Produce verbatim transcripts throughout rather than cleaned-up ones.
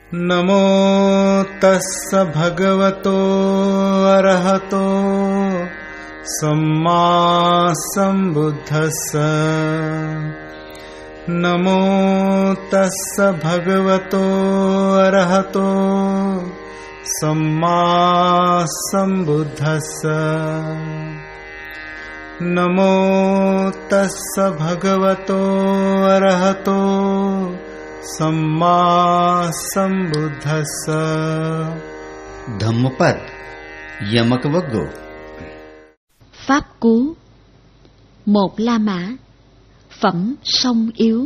नमो तस्स भगवतो अरहतो सम्मा सम्बुद्धस्स। नमो तस्स भगवतो अरहतो सम्मा सम्बुद्धस्स। नमो तस्स भगवतो अरहतो सम्मा सम्बुद्धस्स। Dhammapad Yamaka Vaggo. Pháp cú. Một La Mã. Phẩm song yếu.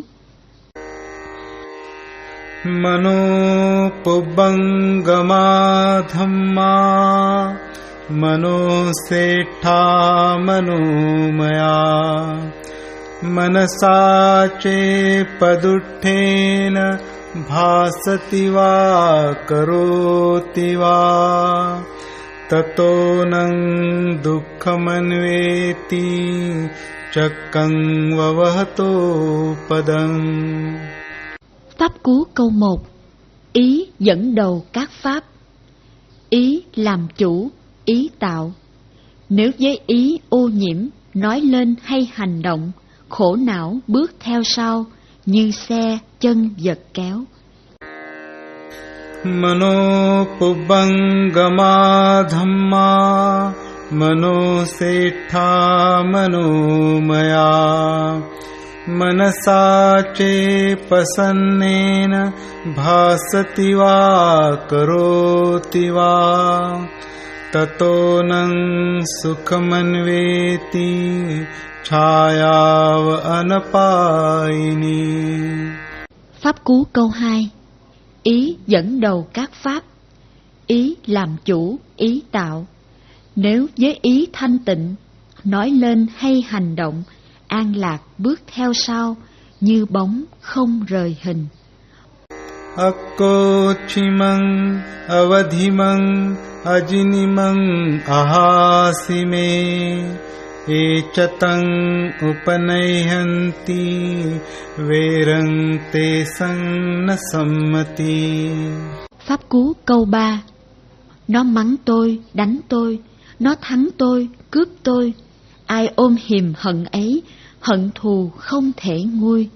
Mano pubbangama dhamma mano setha manomaya manasa che paduttena bhasati va karoti va tato nang dukkhamanveti chakkang vavahato padang. Pháp cú câu một. Ý dẫn đầu các pháp. Ý làm chủ, ý tạo. Nếu với ý ô nhiễm, nói lên hay hành động, khổ não bước theo sau, như xe chân vật kéo. Mano pubbangama dhamma mano setha manomaya manasa che pasannena bhasati va karoti va tato nang sukhamanveti chayava anapayini. Pháp cú câu hai. Ý dẫn đầu các pháp. Ý làm chủ, ý tạo. Nếu với ý thanh tịnh, nói lên hay hành động, an lạc bước theo sau, như bóng không rời hình. Akkochimang avadhimang ajinimang ahasime echatang upanayhanti verang te sang na sammati. Pháp cú câu ba. Nó mắng tôi, đánh tôi, nó thắng tôi, cướp tôi. Ai ôm hiềm hận ấy, hận thù không thể nguôi.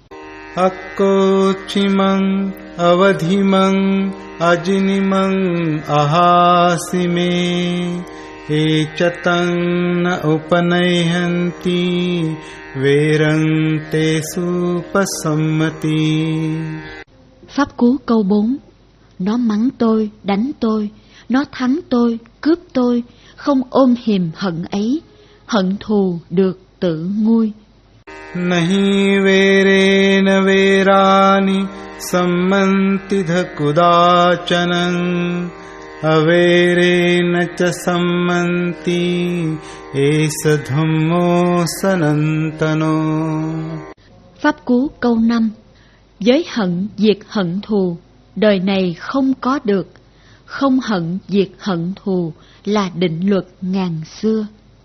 Akkochimang avadhimang ajinimang ahasime echatang na upanayhanti verang te supasammati. Pháp cú câu bốn. Nó mắng tôi, đánh tôi, nó thắng tôi, cướp tôi, không ôm hiềm hận ấy, hận thù được tự nguôi. Nahi verena verani sammanti dhakudachanang averena cha sammanti esa dhammo sanantano. Pháp cú câu năm. Với hận diệt hận thù, đời này không có được. Không hận diệt hận thù là định luật ngàn xưa.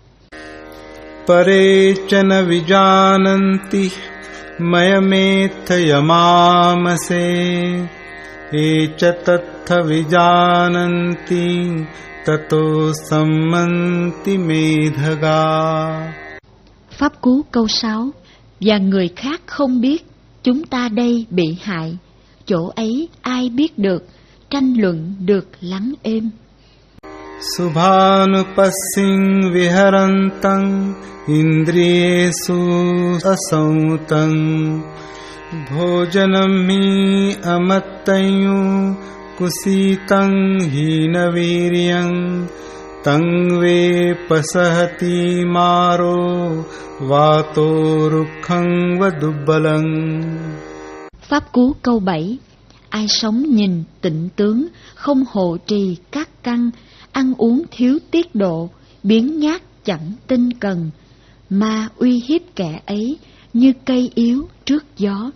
Parechana vijananti mayamethayamamase echatattha vijananti tato sammanti medhaga. Pháp cú câu sáu. Và người khác không biết, chúng ta đây bị hại. Chỗ ấy ai biết được, tranh luận được lắng êm. Subhanupasing viharantang indriyesu asautang bhojanam hi amattayu kusitang hinaviryang tang ve pasahati maro vato rukhang vadubbalang. Pháp cú câu bảy. Ai sống nhìn tịnh tướng, không hộ trì các căn, ăn uống thiếu tiết độ, biếng nhác chẳng tinh cần, mà uy hiếp kẻ ấy như cây yếu trước gió.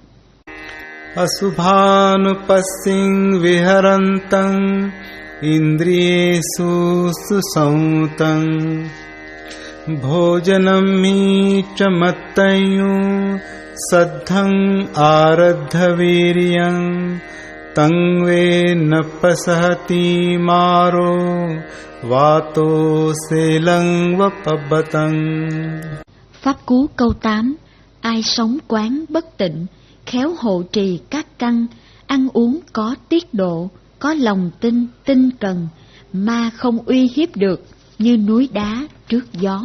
Asubhanupasing viharantang indriyesu susautang bhojanam hi chamattayu saddhang aradhaviryang Tang ve napasahati maro vato selang vapabbatang. Pháp cú câu tám. Ai sống quán bất tịnh, khéo hộ trì các căn, ăn uống có tiết độ, có lòng tin, tinh cần, mà không uy hiếp được, như núi đá trước gió.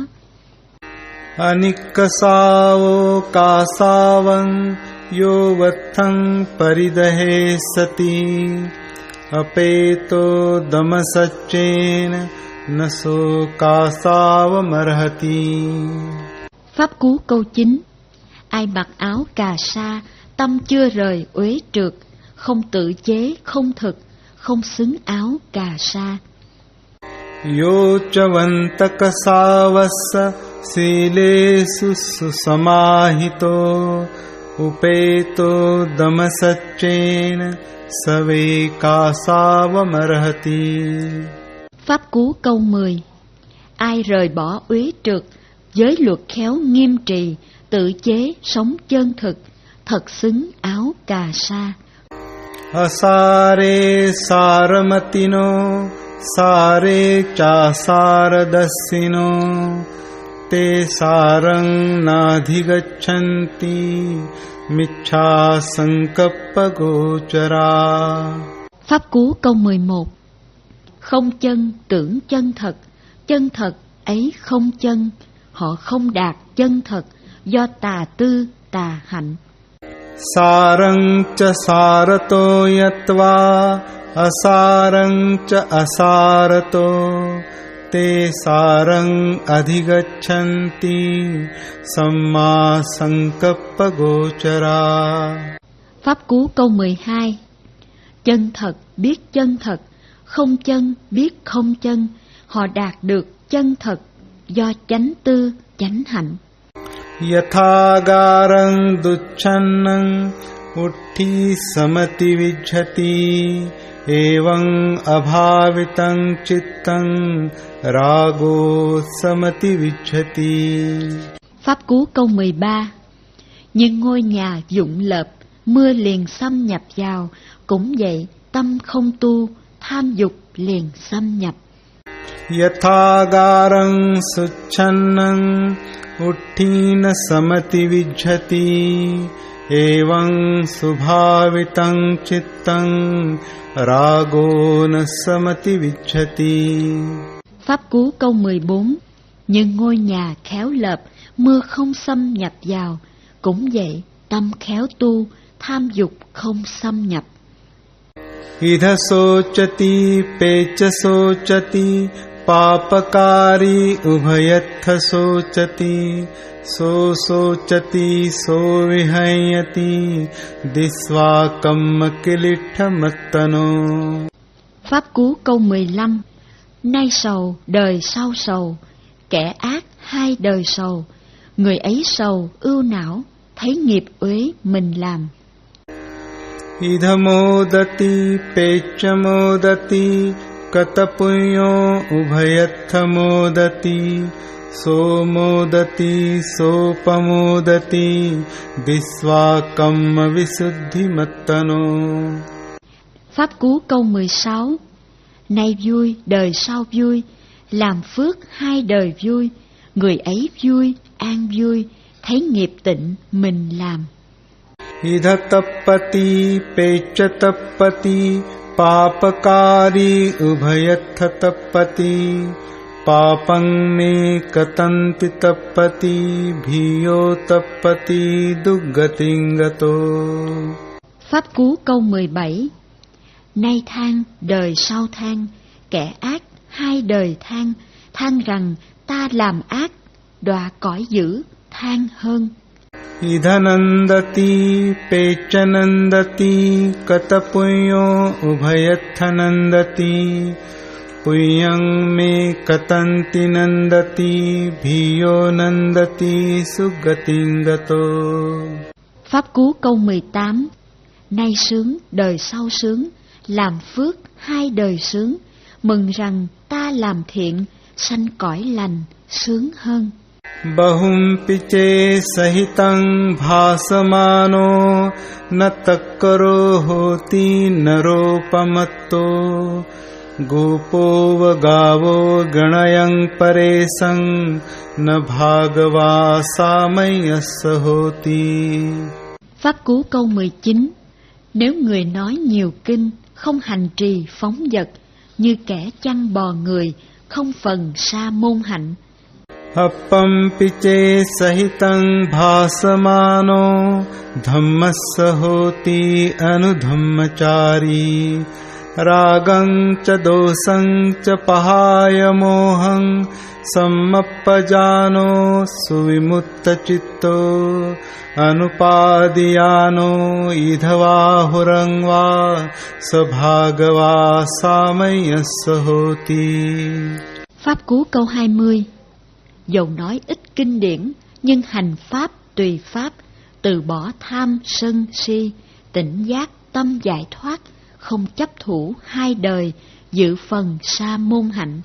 Anikasavo kasavang yovathang paridahe sati apeto damasacchen naso kasava marhati. Pháp cú câu chín. Ai mặc áo cà sa, tâm chưa rời uế trượt, không tự chế, không thực, không xứng áo cà sa. Yo chavantaka silesu susamahito upeto damasacchen save kasava marhati. Pháp cú câu mười. Ai rời bỏ uế trượt, giới luật khéo nghiêm trì, tự chế sống chân thực, thật xứng áo cà sa. Asare saramatino sare cha saradasino te sarang nadhigachanti michha sankappa gochara. Pháp cú câu mười một. Không chân tưởng chân thật, chân thật ấy không chân, họ không đạt chân thật do tà tư tà hạnh. Sarang cha sarato yatva asarang cha asarato te sarang adhigachanti samma sankappa gochara. Pháp cú câu mười hai. Chân thật biết chân thật, không chân biết không chân, họ đạt được chân thật do chánh tư chánh hạnh. Yathagarang ducchanang utti samati vijhati evang abhavitang chittang rago samati vijhati. Pháp cú câu mười ba. Nhưng ngôi nhà dụng lợp, mưa liền xâm nhập vào, cũng vậy tâm không tu, tham dục liền xâm nhập. Yathagarang succhanang utthina samati vijhati evang subhavitang chittang ragona samati vijhati. Pháp cú câu mười bốn. Nhưng ngôi nhà khéo lợp, mưa không xâm nhập vào, cũng vậy tâm khéo tu, tham dục không xâm nhập. Idha sochati pecha sochati papakari ubhayatha sochati so sochati so vihayati disva kamma kilitha mattano. Pháp cú câu mười lăm. Nay sầu đời sau sầu, kẻ ác hai đời sầu, người ấy sầu ưu não, thấy nghiệp uế mình làm. Idhamodati pechamodati katapuyo ubhayathamodati somodati sopamodati disvakamma visuddhimattano. Pháp cú câu mười sáu. Nay vui đời sau vui, làm phước hai đời vui, người ấy vui an vui, thấy nghiệp tịnh mình làm. Idhatapati pechatapati papakari ubhayathatapati papang me katanti tapati bhiyo tapati duggatingato. Pháp cú câu mười bảy. Nay than đời sau than, kẻ ác hai đời than, than rằng ta làm ác, đọa cõi dữ than hơn. Idhanandati pechanandati katapuyo ubhayathanandati puyang me katanti nandati bhiyo nandati suggatingato. Pháp cú câu mười tám. Nay sướng đời sau sướng, làm phước hai đời sướng, mừng rằng ta làm thiện, sanh cõi lành sướng hơn. Bahum piche sahitang bhasamano natakkaro hoti naropamatto gopo vagavo ganayang paresang na bhagava samayasa hoti. Pháp cú câu mười chín. Nếu người nói nhiều kinh, không hành trì phóng dật, như kẻ chăn bò người, không phần sa môn hạnh. Appam piche sahitang bhasamano dhammassa hoti anudhammachari ragang cha dosang cha pahaya mohang sammapajano suvimutta chitto anupadiyano idhavahurang va sabhagava samayassa hoti. Pháp cú câu hai mươi. Dầu nói ít kinh điển, nhưng hành pháp tùy pháp, từ bỏ tham sân si, tỉnh giác tâm giải thoát, không chấp thủ hai đời, dự phần sa môn hạnh.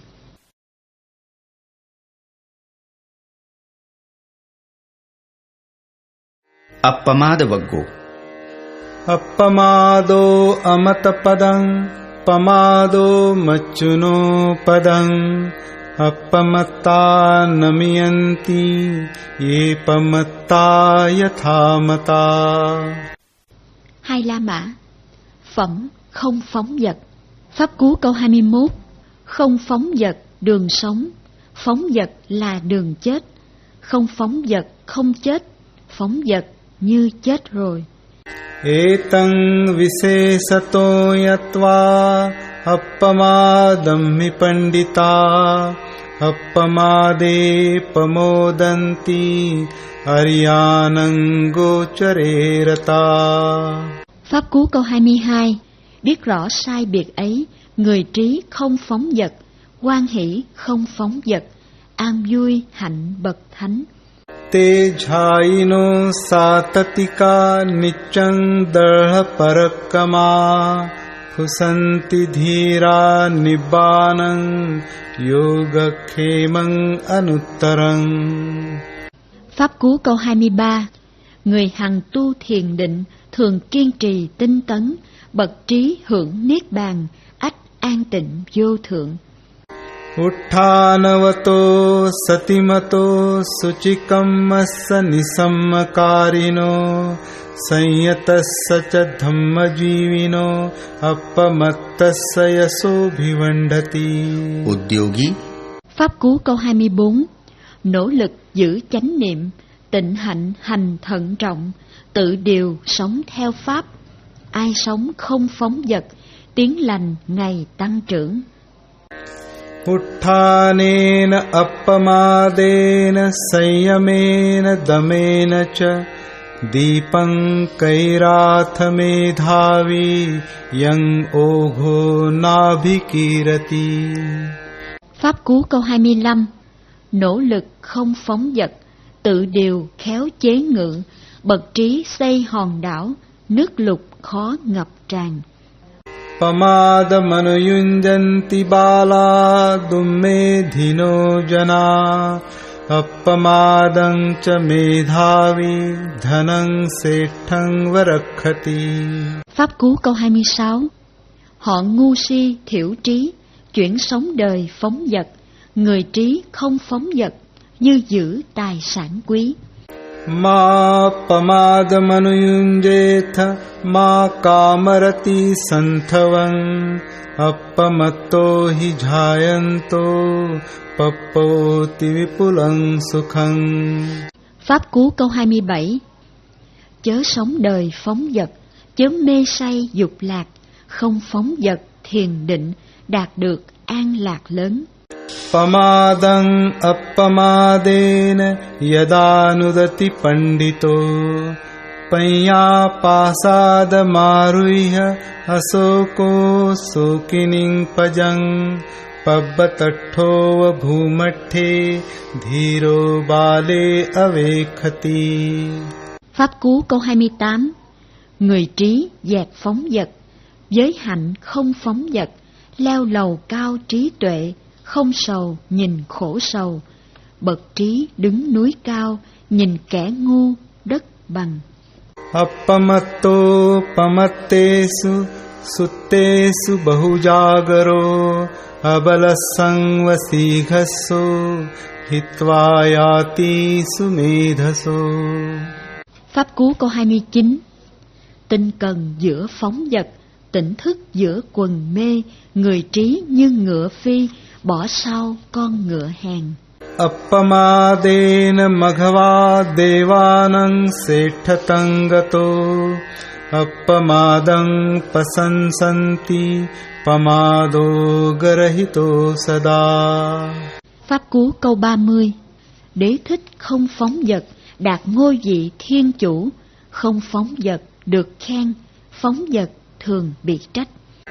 Appamada vaggo. Appamado amatapadang pamado machuno padang appamatta namiyanti ye pamatta yathamata. Hai La Mã. Phẩm không phóng dật. Pháp cú câu hai mươi mốt. Không phóng dật đường sống, phóng dật là đường chết. Không phóng dật không chết, phóng dật như chết rồi. Etang visesato yatva appamadam mi pandita appamade pamodanti aryanang gochererata. Pháp cú câu hai mươi hai. Biết rõ sai biệt ấy, người trí không phóng dật, hoan hỷ không phóng dật, an vui hạnh bậc thánh. Te jhaino satatika nichang darha parakama phusanti dhira nibbanang yogakhemang anuttarang. Pháp cú câu hai mươi ba. Người hằng tu thiền định, thường kiên trì tinh tấn, bậc trí hưởng niết bàn, ách an tịnh vô thượng. Uttanavato satimato suchikamassa nisammakarino sanyatassa cha dhammajivino appamattassa yasobhivandati. Udyogi. Pháp cú câu hai mươi bốn. Nỗ lực giữ chánh niệm, tịnh hạnh hành thận trọng, tự điều sống theo pháp. Ai sống không phóng dật, tiếng lành ngày tăng trưởng. Uttanena appamadena sanyamena damena cha dipang kairathame dhavi yang ogho nabhikirati. Pháp cú câu hai mươi lăm. Nỗ lực không phóng dật, tự điều khéo chế ngự, bậc trí xây hòn đảo, nước lụt khó ngập tràn. Pamada manuyunjanti bala dumme dhino jana appamadang cha medhavi dhanang sethang varakhati. Pháp cú câu hai mươi sáu. Họ ngu si thiểu trí, chuyển sống đời phóng dật, người trí không phóng dật, như giữ tài sản quý. Ma pamada manuyunjetha ma kamarati santhavang appamatto hi jhayanto pappoti vipulang sukhang. Pháp cú câu hai mươi bảy. Chớ sống đời phóng dật, chớ mê say dục lạc, không phóng dật thiền định, đạt được an lạc lớn. Pamadang appamadena yadanudati pandito panya pasada maruya asoko sokining pajang pabbatatthova bhumathe dhiro bale avekhati. Pháp cú câu hai mươi tám. Người trí dẹp phóng dật, giới hạnh không phóng dật, leo lầu cao trí tuệ, không sầu nhìn khổ sầu, bậc trí đứng núi cao, nhìn kẻ ngu đất bằng. Appamatto pamattesu suttesu bahujagaro abalasang vasighasso hitvayati sumedhaso. Pháp Cú câu hai mươi chín. Tinh cần giữa phóng vật, tỉnh thức giữa quần mê, người trí như ngựa phi, bỏ sau con ngựa hèn. Appamadena maghava devanang sethatang gato appamadang pasansanti pamado garahito sada. Pháp Cú câu ba mươi. Đế thích không phóng vật, đạt ngôi vị thiên chủ, không phóng vật được khen, phóng vật thường bị trách.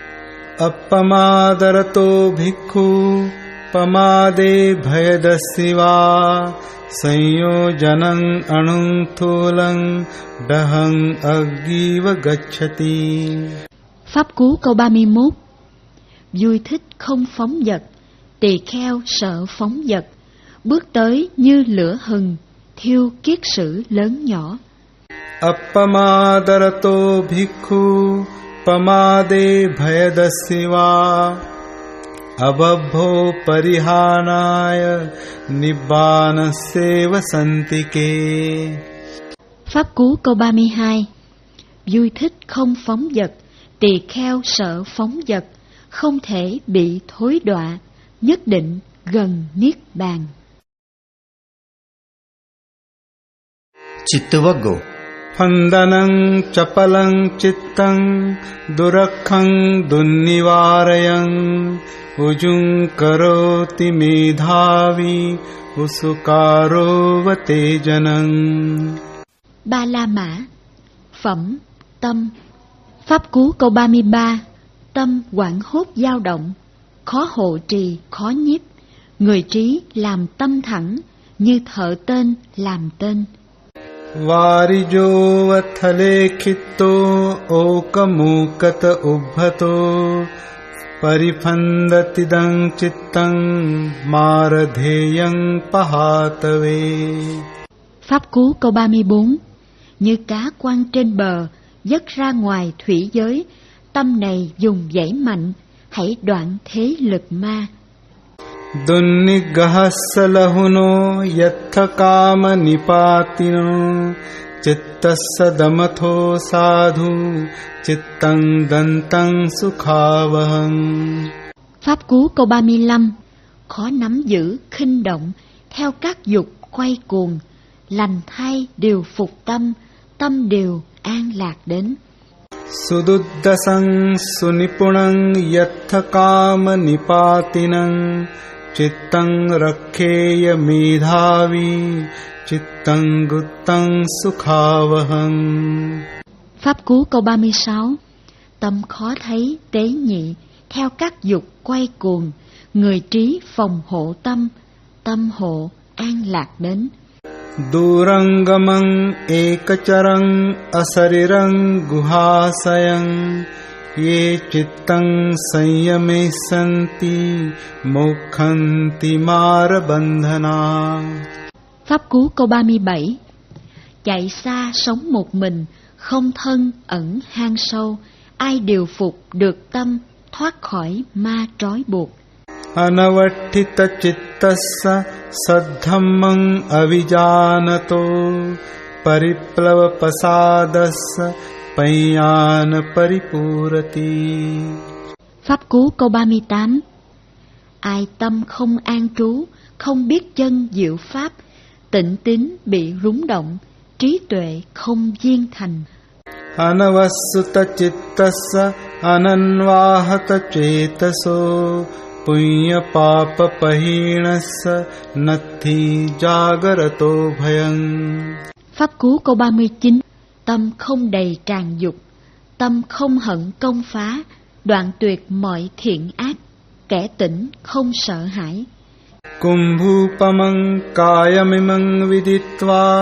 Appamadarato bhikkhu pamade bhayadasiva sanyojanang anung thulang dahang aggiva gacchati. Pháp Cú câu ba mươi mốt. Vui thích không phóng vật, tỳ kheo sợ phóng vật, bước tới như lửa hừng, thiêu kiết sử lớn nhỏ. Appamadarato bhikkhu pamade bhayadasiva abhabho parihanaya nibbana santike. Pháp Cú câu ba mươi hai. Vui thích không phóng vật, tỳ kheo sợ phóng vật, không thể bị thối đọa, nhất định gần niết bàn. Chittavaggo. Pandanang chapalang chittang durakhang dunnivarayang ujung karoti medhavi usukaro vatejanang. Ba La Mã. Phẩm tâm. Pháp Cú câu ba mươi ba. Tâm hoảng hốt dao động, khó hộ trì, khó nhiếp. Người trí làm tâm thẳng, như thợ tên làm tên. Varijo vathale khitto okamukata ubbhato pariphandatidang chittang maradheyang pahatave. Pháp Cú câu ba mươi bốn. Như cá quăng trên bờ, dất ra ngoài thủy giới, tâm này dùng dãy mạnh, hãy đoạn thế lực ma. Dunnigahasalahuno yathakama nipatino chittassa damatho sadhu chittang dantang sukhavahang. Pháp Cú câu ba mươi lăm. Khó nắm giữ, khinh động, theo các dục quay cuồng, lành thay điều phục tâm, tâm đều an lạc đến. Sududdasang sunipunang yathakama nipatinang chittang rakheya medhavi chittang guttang sukhavahang. Pháp Cú câu ba mươi sáu. Tâm khó thấy, tế nhị, theo các dục quay cuồng, người trí phòng hộ tâm, tâm hộ an lạc đến. Durangamang ekacharang asarirang guhasayang ye chittang sanyame santi mokhanti marabandhana. Pháp Cú câu ba mươi bảy. Chạy xa sống một mình, không thân ẩn hang sâu, ai điều phục được tâm, thoát khỏi ma trói buộc. Anavattita chittassa saddhammang avijanato pariplava pasadassa payana paripurati. Pháp Cú câu ba mươi tám. Ai tâm không an trú, không biết chân diệu pháp, tịnh tín bị rúng động, trí tuệ không viên thành. Anavassuta chittassa ananvahata chetaso punya papa pahinassa nathi jagarato bhayang. Pháp Cú câu ba mươi chín. Tâm không đầy tràn dục, tâm không hận công phá, đoạn tuyệt mọi thiện ác, kẻ tỉnh không sợ hãi. Kumbhupamang kayamimang viditva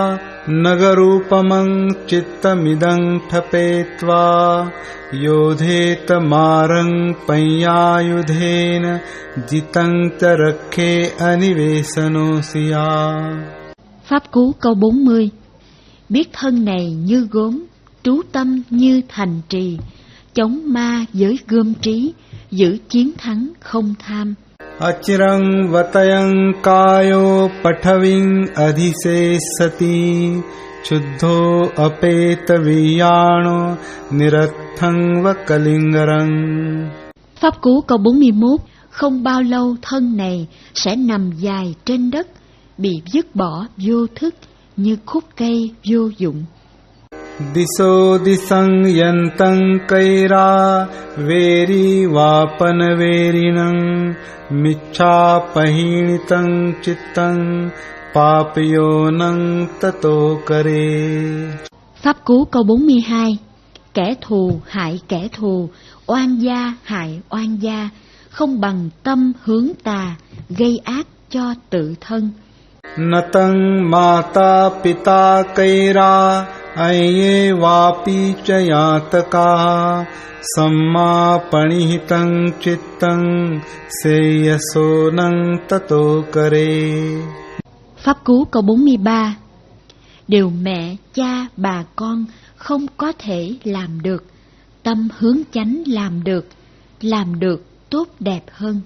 Nagarupamang chittamidang thapetva yodheta marang panyayudhena jitang tarakhe anivesanosiya. Pháp Cú câu bốn mươi. Biết thân này như gốm, trú tâm như thành trì, chống ma với gươm trí, giữ chiến thắng không tham. Achirang vatayang kayo pathaving adhisesati chuddho apeta viyano nirathang vakalingarang. Pháp Cú câu bốn mươi mốt. Không bao lâu thân này sẽ nằm dài trên đất, bị dứt bỏ vô thức như khúc cây vô dụng. Diso disang yantang kaira veri vapan verinang micha pahinitang chittang papayonang tato kare. Pháp Cú câu bốn mươi hai. Kẻ thù hại kẻ thù, oan gia hại oan gia, không bằng tâm hướng tà, gây ác cho tự thân. Natang mata pita kaira aye vapi chayataka samma panihitang chittang seyasonang tato kare. Pháp Cú câu bốn mươi ba. Điều mẹ, cha, bà con không có thể làm được, tâm hướng chánh làm được, làm được tốt đẹp hơn.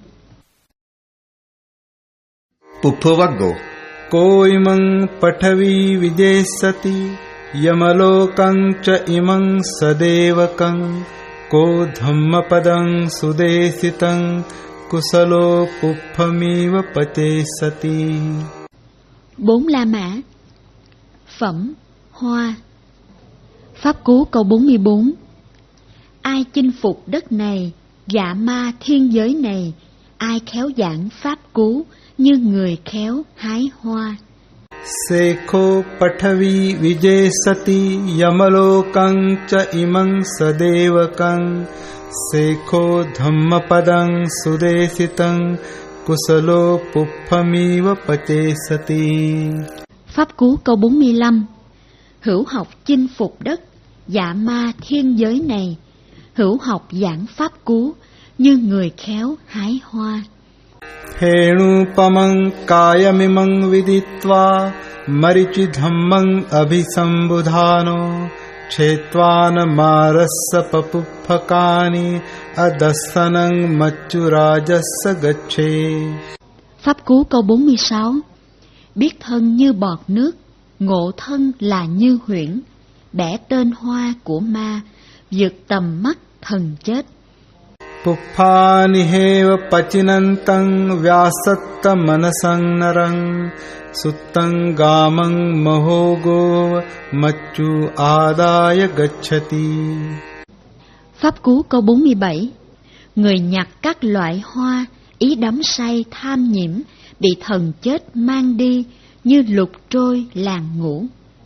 Puppavaggo. Koimang pathavi vijesati yamalokang cha imang sadevakang ko dhammapadang sudesitang kusalo puppamiva patesati. Bốn La Mã. Phẩm Hoa. Pháp Cú câu bốn mươi bốn. Ai chinh phục đất này, dạ ma thiên giới này, ai khéo giảng Pháp Cú như người khéo hái hoa. Sekho pathavi vijesati yamalokang cha imang sadevakang sekho dhammapadang sudesitang kusalo puppamiva patesati. Pháp Cú câu bốn mươi lăm. Hữu học chinh phục đất, dạ ma thiên giới này, hữu học giảng Pháp Cú như người khéo hái hoa. Henu pamang kayamimang viditva marichi dhammang abhisambudhano chetvan marassa papuphakani adasanang machurajassa gache. Pháp Cú câu bốn mươi sáu. Biết thân như bọt nước, ngộ thân là như huyễn, bẻ tên hoa của ma, vượt tầm mắt thần chết. Puphani heva pachinantang vyasatta manasang narang suttang gamang mahogo machu adaya gacchati. Pháp Cú câu bốn mươi bảy. Người nhặt các loại hoa, ý đắm say tham nhiễm, bị thần chết mang đi như lục trôi làng ngủ.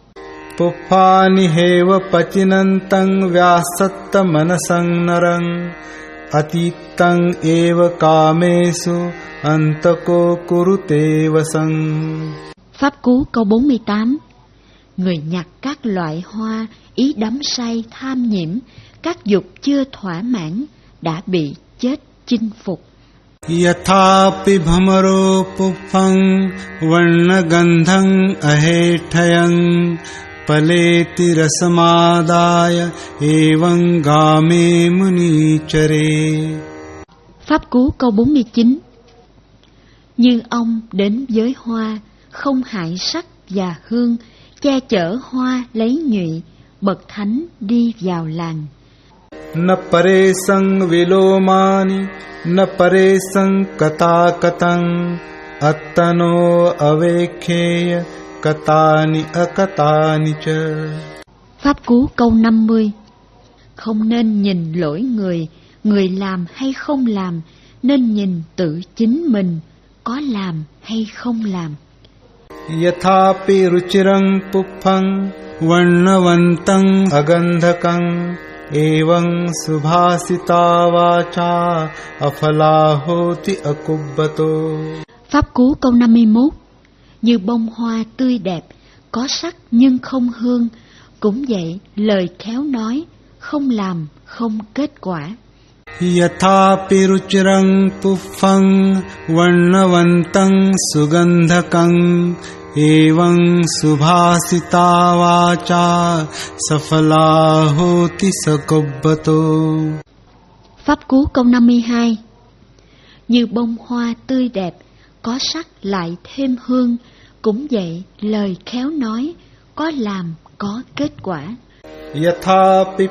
Puphani heva pachinantang vyasatta manasang narang atitang eva kamesu antako kurute vasang. Pháp Cú câu bốn mươi tám. Người nhặt các loại hoa, ý đắm say tham nhiễm, các dục chưa thỏa mãn, đã bị chết chinh phục. Yathapi bhamaro puphang varna gandhang ahethayang paleti rasamadaya evang game munichare. Pháp Cú câu bốn mươi chín. Như ông đến với hoa, không hại sắc và hương, che chở hoa lấy nhụy, bậc thánh đi vào làng. Na pare sang vilomani na pare sang kata katang attano avekheya katani akatani cha. Pháp Cú câu năm mươi. Không nên nhìn lỗi người, người làm hay không làm, nên nhìn tự chính mình, có làm hay không làm. Yathapi ruchirang puphang varnavantang agandhakang evang subhasita vacha afalahoti akubbato. Pháp Cú câu năm mươi mốt. Như bông hoa tươi đẹp, có sắc nhưng không hương, cũng vậy lời khéo nói, không làm không kết quả. Yathapi ruchirang puffang varnavantang sugandhakang evang subhasita vacha safala hoti sakobbato. Pháp Cú câu năm mươi hai. Như bông hoa tươi đẹp, có sắc lại thêm hương, cũng vậy lời khéo nói, có làm có kết quả. Yathapi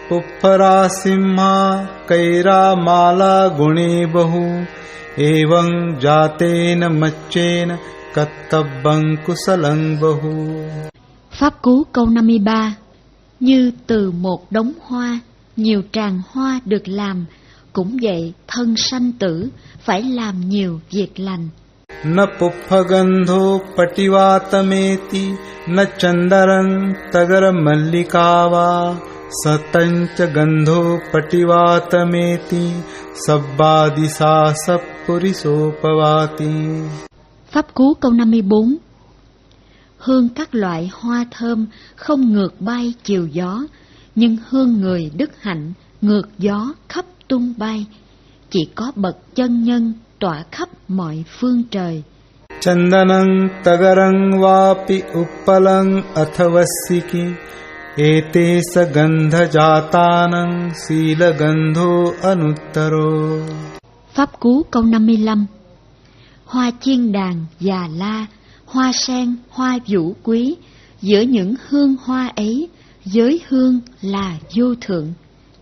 pupparasimha kaira mala gune bahu evang jatena machena kattabbang kusalang bahu. Pháp Cú câu năm mươi ba. Như từ một đống hoa, nhiều tràng hoa được làm, cũng vậy thân sanh tử phải làm nhiều việc lành. Na puphagandho pativatameti na chandaran tagara mallikava satancha gandho pativatameti sabbadisa sappurisopavati. Pháp Cú câu năm mươi bốn. Hương các loại hoa thơm không ngược bay chiều gió, nhưng hương người đức hạnh ngược gió khắp tung bay, chỉ có bậc chân nhân tỏa khắp mọi phương trời. Chandanang tagarang vapi uppalang athavasiki ete sa gandha jatanang sila gandho anuttaro. Pháp Cú câu năm mươi lăm. Hoa chiên đàn, già la, hoa sen, hoa vũ quý, giữa những hương hoa ấy, giới hương là vô thượng.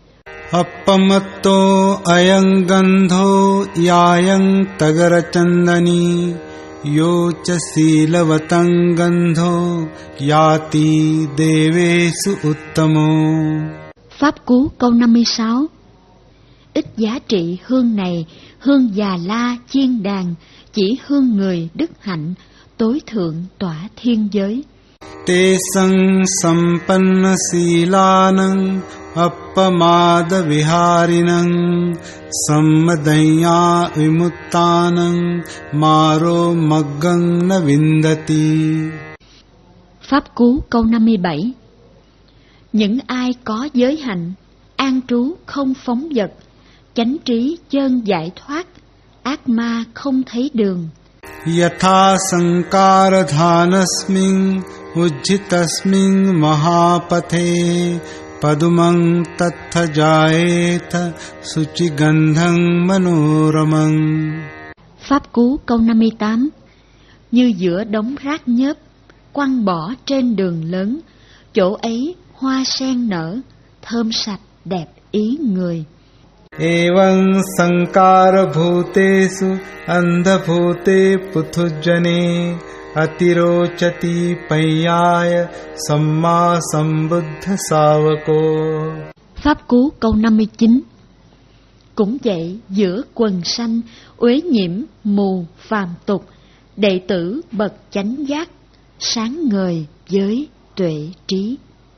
Appamatto ayang gandho yayang tagara chandani yocha silavatang gandho yati devesu uttamo. Pháp Cú câu năm mươi sáu. Ít giá trị hương này, hương già la chiên đàn, chỉ hương người đức hạnh tối thượng tỏa thiên giới. Te sang sampanna silanang appamada viharinang sammadaya vimuttanang maro maggang na vindati. Pháp Cú câu năm mươi bảy. Những ai có giới hạnh, an trú không phóng dật, chánh trí chân giải thoát, ác ma không thấy đường. Yatha sankara dhanasmin ujjitasmin mahapathe padumang tatha jaeta suchi gandhang manoramang. Pháp Cú câu năm mươi tám. Như giữa đống rác nhớp, quăng bỏ trên đường lớn, chỗ ấy hoa sen nở, thơm sạch đẹp ý người. Evang sankara bhutesu andhabhute puthujjane atirochati payyaya samma sambuddha savako. Pháp Cú câu năm mươi chín. Cũng vậy giữa quần sanh, uế nhiễm, mù, phàm tục, đệ tử bậc chánh giác, sáng ngời với tuệ trí.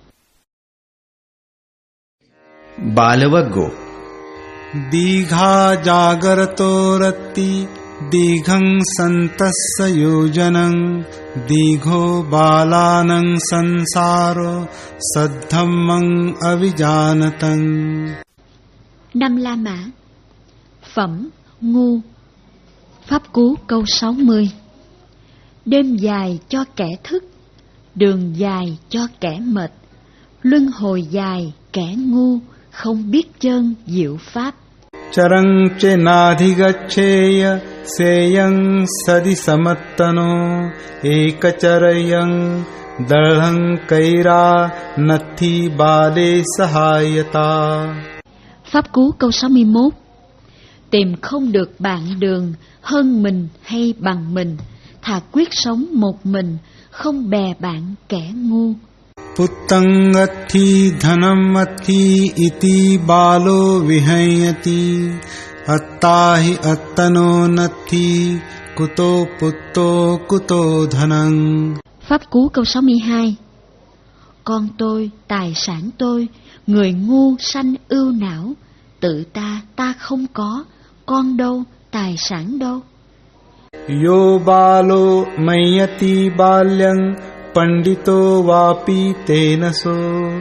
Balavaggo. Digha jagarato rati dighang santassa yojanang digho balanang sansaro saddhammang avijanatang. Năm La Mã. Phẩm ngu. Pháp Cú câu sáu mươi. Đêm dài cho kẻ thức, đường dài cho kẻ mệt, luân hồi dài kẻ ngu, không biết chân diệu pháp. Charang chenadhigacheya seyang sadi samattano ekacharayang dalhang kaira nathi bale sahayata. Pháp Cú câu sáu mươi mốt. Tìm không được bạn đường hơn mình hay bằng mình, thà quyết sống một mình, không bè bạn kẻ ngu. Puttang athi dhanam athi iti balo vihayati attahi attano nathi kuto putto kuto dhanang. Pháp Cú câu sáu mươi hai. Con tôi, tài sản tôi, người ngu sanh ưu não, tự ta ta không có, con đâu, tài sản đâu. Yo balo mayati balyang pandito vapi tenaso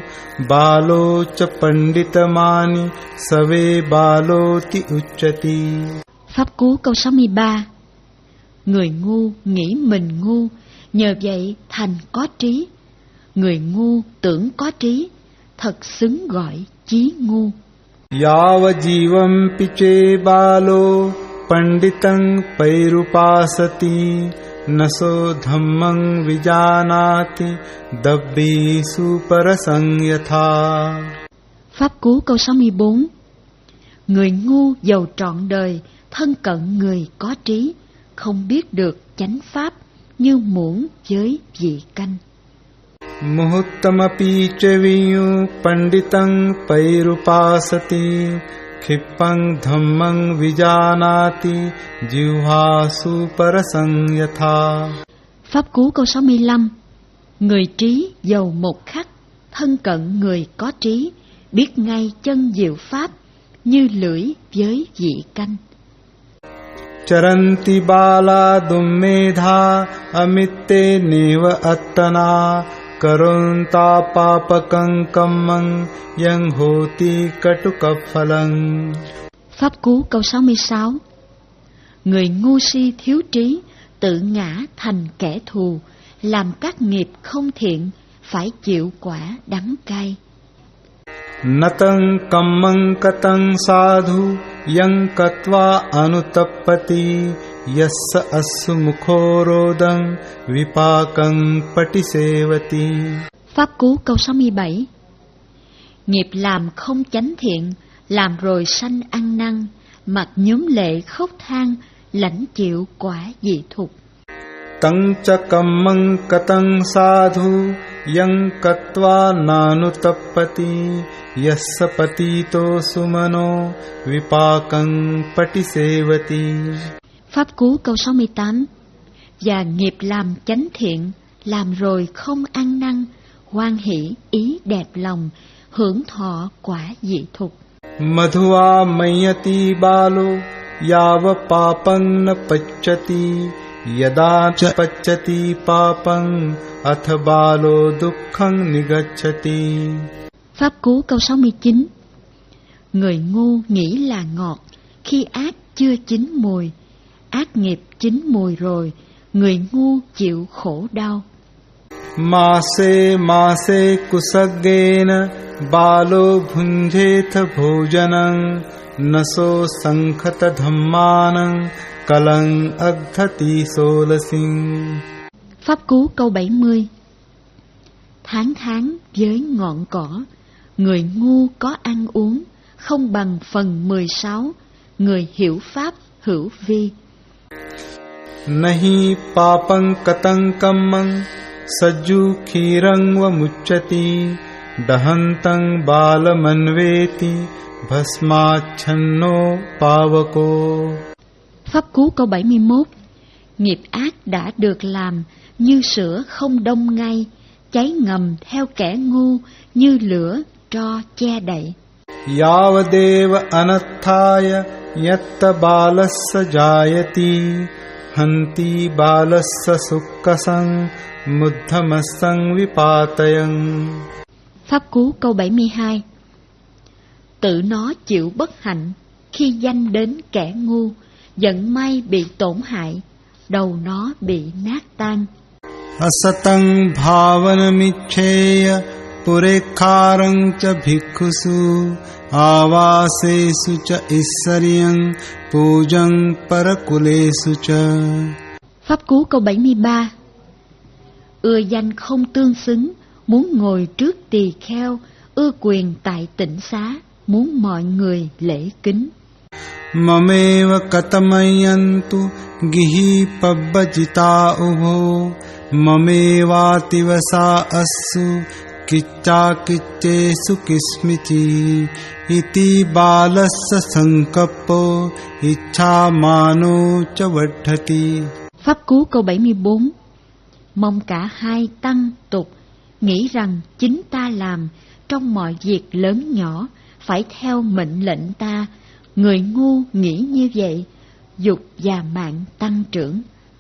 balo cha panditamani save baloti uchati. Pháp Cú câu sáu mươi ba. Người ngu nghĩ mình ngu, nhờ vậy thành có trí. Người ngu tưởng có trí, thật xứng gọi chí ngu. Yava jivam piche balo panditang pairupasati naso dhammang vijanati dabbi suparasang yatha. Pháp Cú câu sáu mươi bốn. Người ngu giàu trọn đời, thân cận người có trí, không biết được chánh pháp, như muỗng với vị canh. Muhuttamapi cheviyu panditang pairupasati khippang dhammang vijanati jivha suparasang yatha. Pháp Cú câu sáu mươi lăm. Người trí giàu một khắc, thân cận người có trí, biết ngay chân diệu pháp, như lưỡi với vị canh. Charanti bala dummedha amitte neva attana karunta papakang kammang yang hoti katukaphalang. Pháp Cú câu sáu mươi sáu. Người ngu si thiếu trí, tự ngã thành kẻ thù, làm các nghiệp không thiện, phải chịu quả đắng cay. Natang kammang katang sadhu yang katva anuttappati yassa asu mukhorodang vipakang patisevati. Pháp Cú câu sáu mươi bảy. Nghiệp làm không chánh thiện, làm rồi sanh ăn năn, mặt nhúm lệ khóc than, lãnh chịu quả dị thục. Tang cha kammang katang sadhu yang katva nanuttappati yassa patito sumano vipakang patisevati. Pháp Cú câu sáu mươi tám. Và nghiệp làm chánh thiện, làm rồi không ăn năn, hoan hỷ ý đẹp lòng, hưởng thọ quả dị thục. Madhuva mayati balo yava papang na pachati yada cha pachati papang ath balo dukkhang nigacchati. Pháp Cú câu sáu mươi chín. Người ngu nghĩ là ngọt, khi ác chưa chín mùi, ác nghiệp chín mùi rồi, người ngu chịu khổ đau. Mase mase kusagena balo bhunjetha bhojanang naso sankhata dhammanang kalang agdhati solasing. Pháp Cú câu bảy mươi. Tháng tháng với ngọn cỏ, người ngu có ăn uống, không bằng phần mười sáu, người hiểu pháp hữu vi. Nahi papang katang kammang sajju khirang va muccati dahantang balamanveti bhasmachanno pavako. Pháp Cú câu bảy mươi mốt. Nghiệp ác đã được làm, như sữa không đông ngay, cháy ngầm theo kẻ ngu, như lửa tro che đậy. Yavadeva anathaya yatta balassa jayati hanti balassa sukkasang muddhamasang vipatayang. Pháp Cú câu bảy mươi hai. Tự nó chịu bất hạnh, khi danh đến kẻ ngu, giận may bị tổn hại, đầu nó bị nát tan. Asatang bhavanamichheya purekharang cha bhikkhusu avasesu cha issaryang pujang parakulesu cha. Pháp Cú câu bảy mươi ba. Ưa danh không tương xứng, muốn ngồi trước tỳ kheo, ưa quyền tại tịnh xá, muốn mọi người lễ kính. Mameva katamayantu gihi pabbajita ubho mamevati vasa assu kicca kiccesu kismiti iti balassa sankappo ichha mano cha vadhati. Pháp Cú câu bảy mươi bốn. Mong cả hai tăng tục, nghĩ rằng chính ta làm, trong mọi việc lớn nhỏ, phải theo mệnh lệnh ta. Người ngu nghĩ như vậy, dục và mạng tăng trưởng.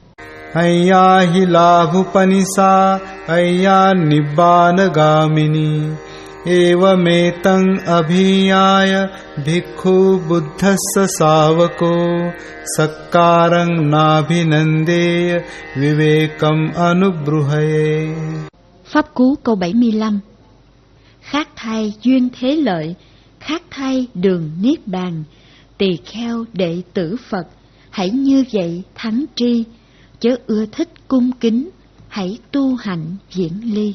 Ayya hi labhupanisa ayya nibbana gamini evametang abhiyaya bhikkhu buddhassa savako sakkarang nabhinandeya vivekam anubruhaye. Pháp cú câu bảy mươi lăm. Khác thay duyên thế lợi, khác thay đường niết bàn, tỳ kheo đệ tử Phật, hãy như vậy thắng tri, chớ ưa thích cung kính, hãy tu hạnh viễn ly.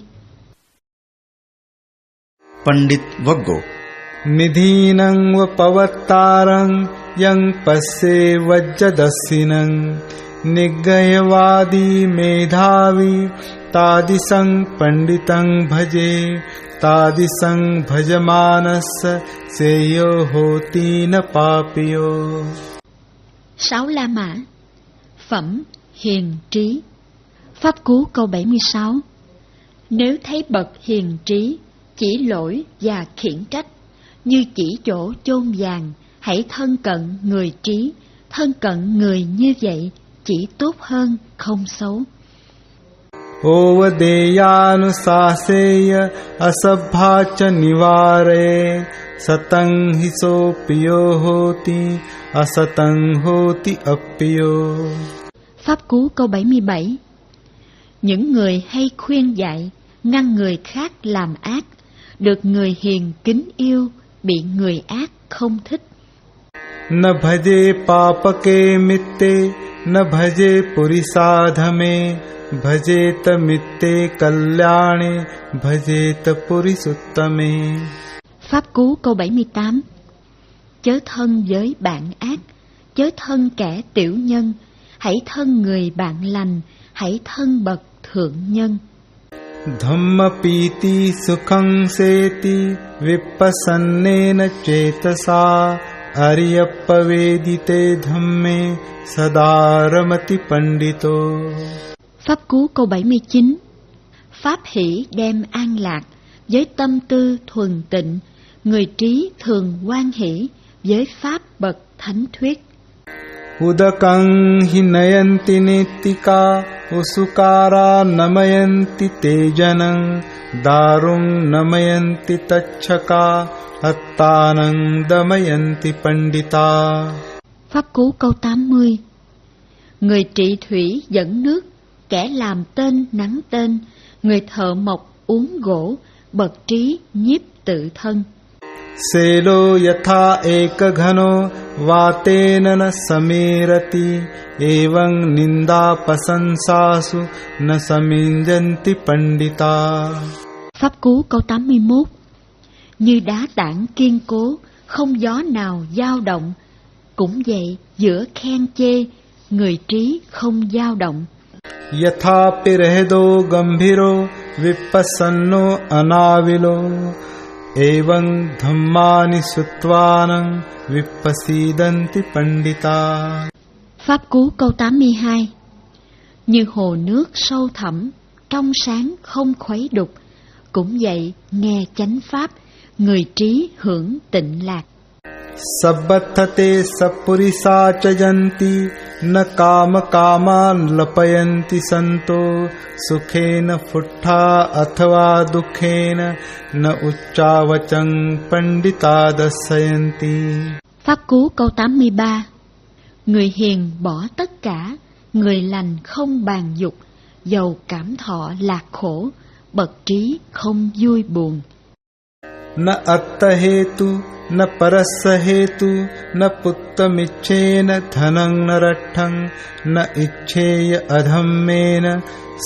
Pandit Vaggo. Nidhinang va pavattarang yang passe vajjadasinang niggayavadi medhavi tadisang panditang bhaje tadisang bhajamanassa seyo hoti na papiyo. Sáu La Mã. Phẩm hiền trí. Pháp cú câu bảy mươi sáu. Nếu thấy bậc hiền trí chỉ lỗi và khiển trách, như chỉ chỗ chôn vàng, hãy thân cận người trí. Thân cận người như vậy chỉ tốt hơn, không xấu. Ovadeyanusaseya asabhacha nivare satang hiso piyo hoti asatang hoti appiyo. Pháp cú câu bảy mươi bảy. Những người hay khuyên dạy, ngăn người khác làm ác, được người hiền kính yêu, bị người ác không thích. Na bhaje papake mitte, na bhaje purisadhame, bhajeta mitte kalyane, bhajeta purisuttame. Pháp cú câu bảy mươi tám. Chớ thân với bạn ác, chớ thân kẻ tiểu nhân, hãy thân người bạn lành, hãy thân bậc thượng nhân. Dhamma piti sukhang seti vipassannena cetasa ariyapavedite dhamme sadaramati pandito. Pháp cú câu bảy mươi chín. Pháp hỷ đem an lạc, với tâm tư thuần tịnh, người trí thường hoan hỷ với pháp bậc thánh thuyết. Udakang hinayanti nitika usukara namayanti tejanang darung namayanti tachaka attanang damayanti pandita. Pháp cú câu tám mươi. Người trị thủy dẫn nước, kẻ làm tên nắng tên, người thợ mộc uống gỗ, bậc trí nhiếp tự thân. Selo yatha ekaghano vatena na samirati evang ninda pasansasu na saminjanti pandita. Pháp cú câu tám mươi mốt. Như đá tảng kiên cố, không gió nào dao động, cũng vậy giữa khen chê, người trí không dao động. Yatha pirehdo gambhiro vipassanno anavilo evang dhammani suttvanang vippasidanti pandita. Pháp cú câu tám mươi hai. Như hồ nước sâu thẳm, trong sáng không khuấy đục, cũng vậy nghe chánh pháp, người trí hưởng tịnh lạc. Sabbathate sapurisa chajanti na kama kama lapayanti santo sukhena futtha athva dukkhena na uccavachang pandita dasayanti. Pháp cú câu tám mươi ba. Người hiền bỏ tất cả, người lành không bàn dục, dầu cảm thọ lạc khổ, bậc trí không vui buồn. Na atta hetu na parassa hetu na puttamichena dhanang narathang na ichcheya adhammena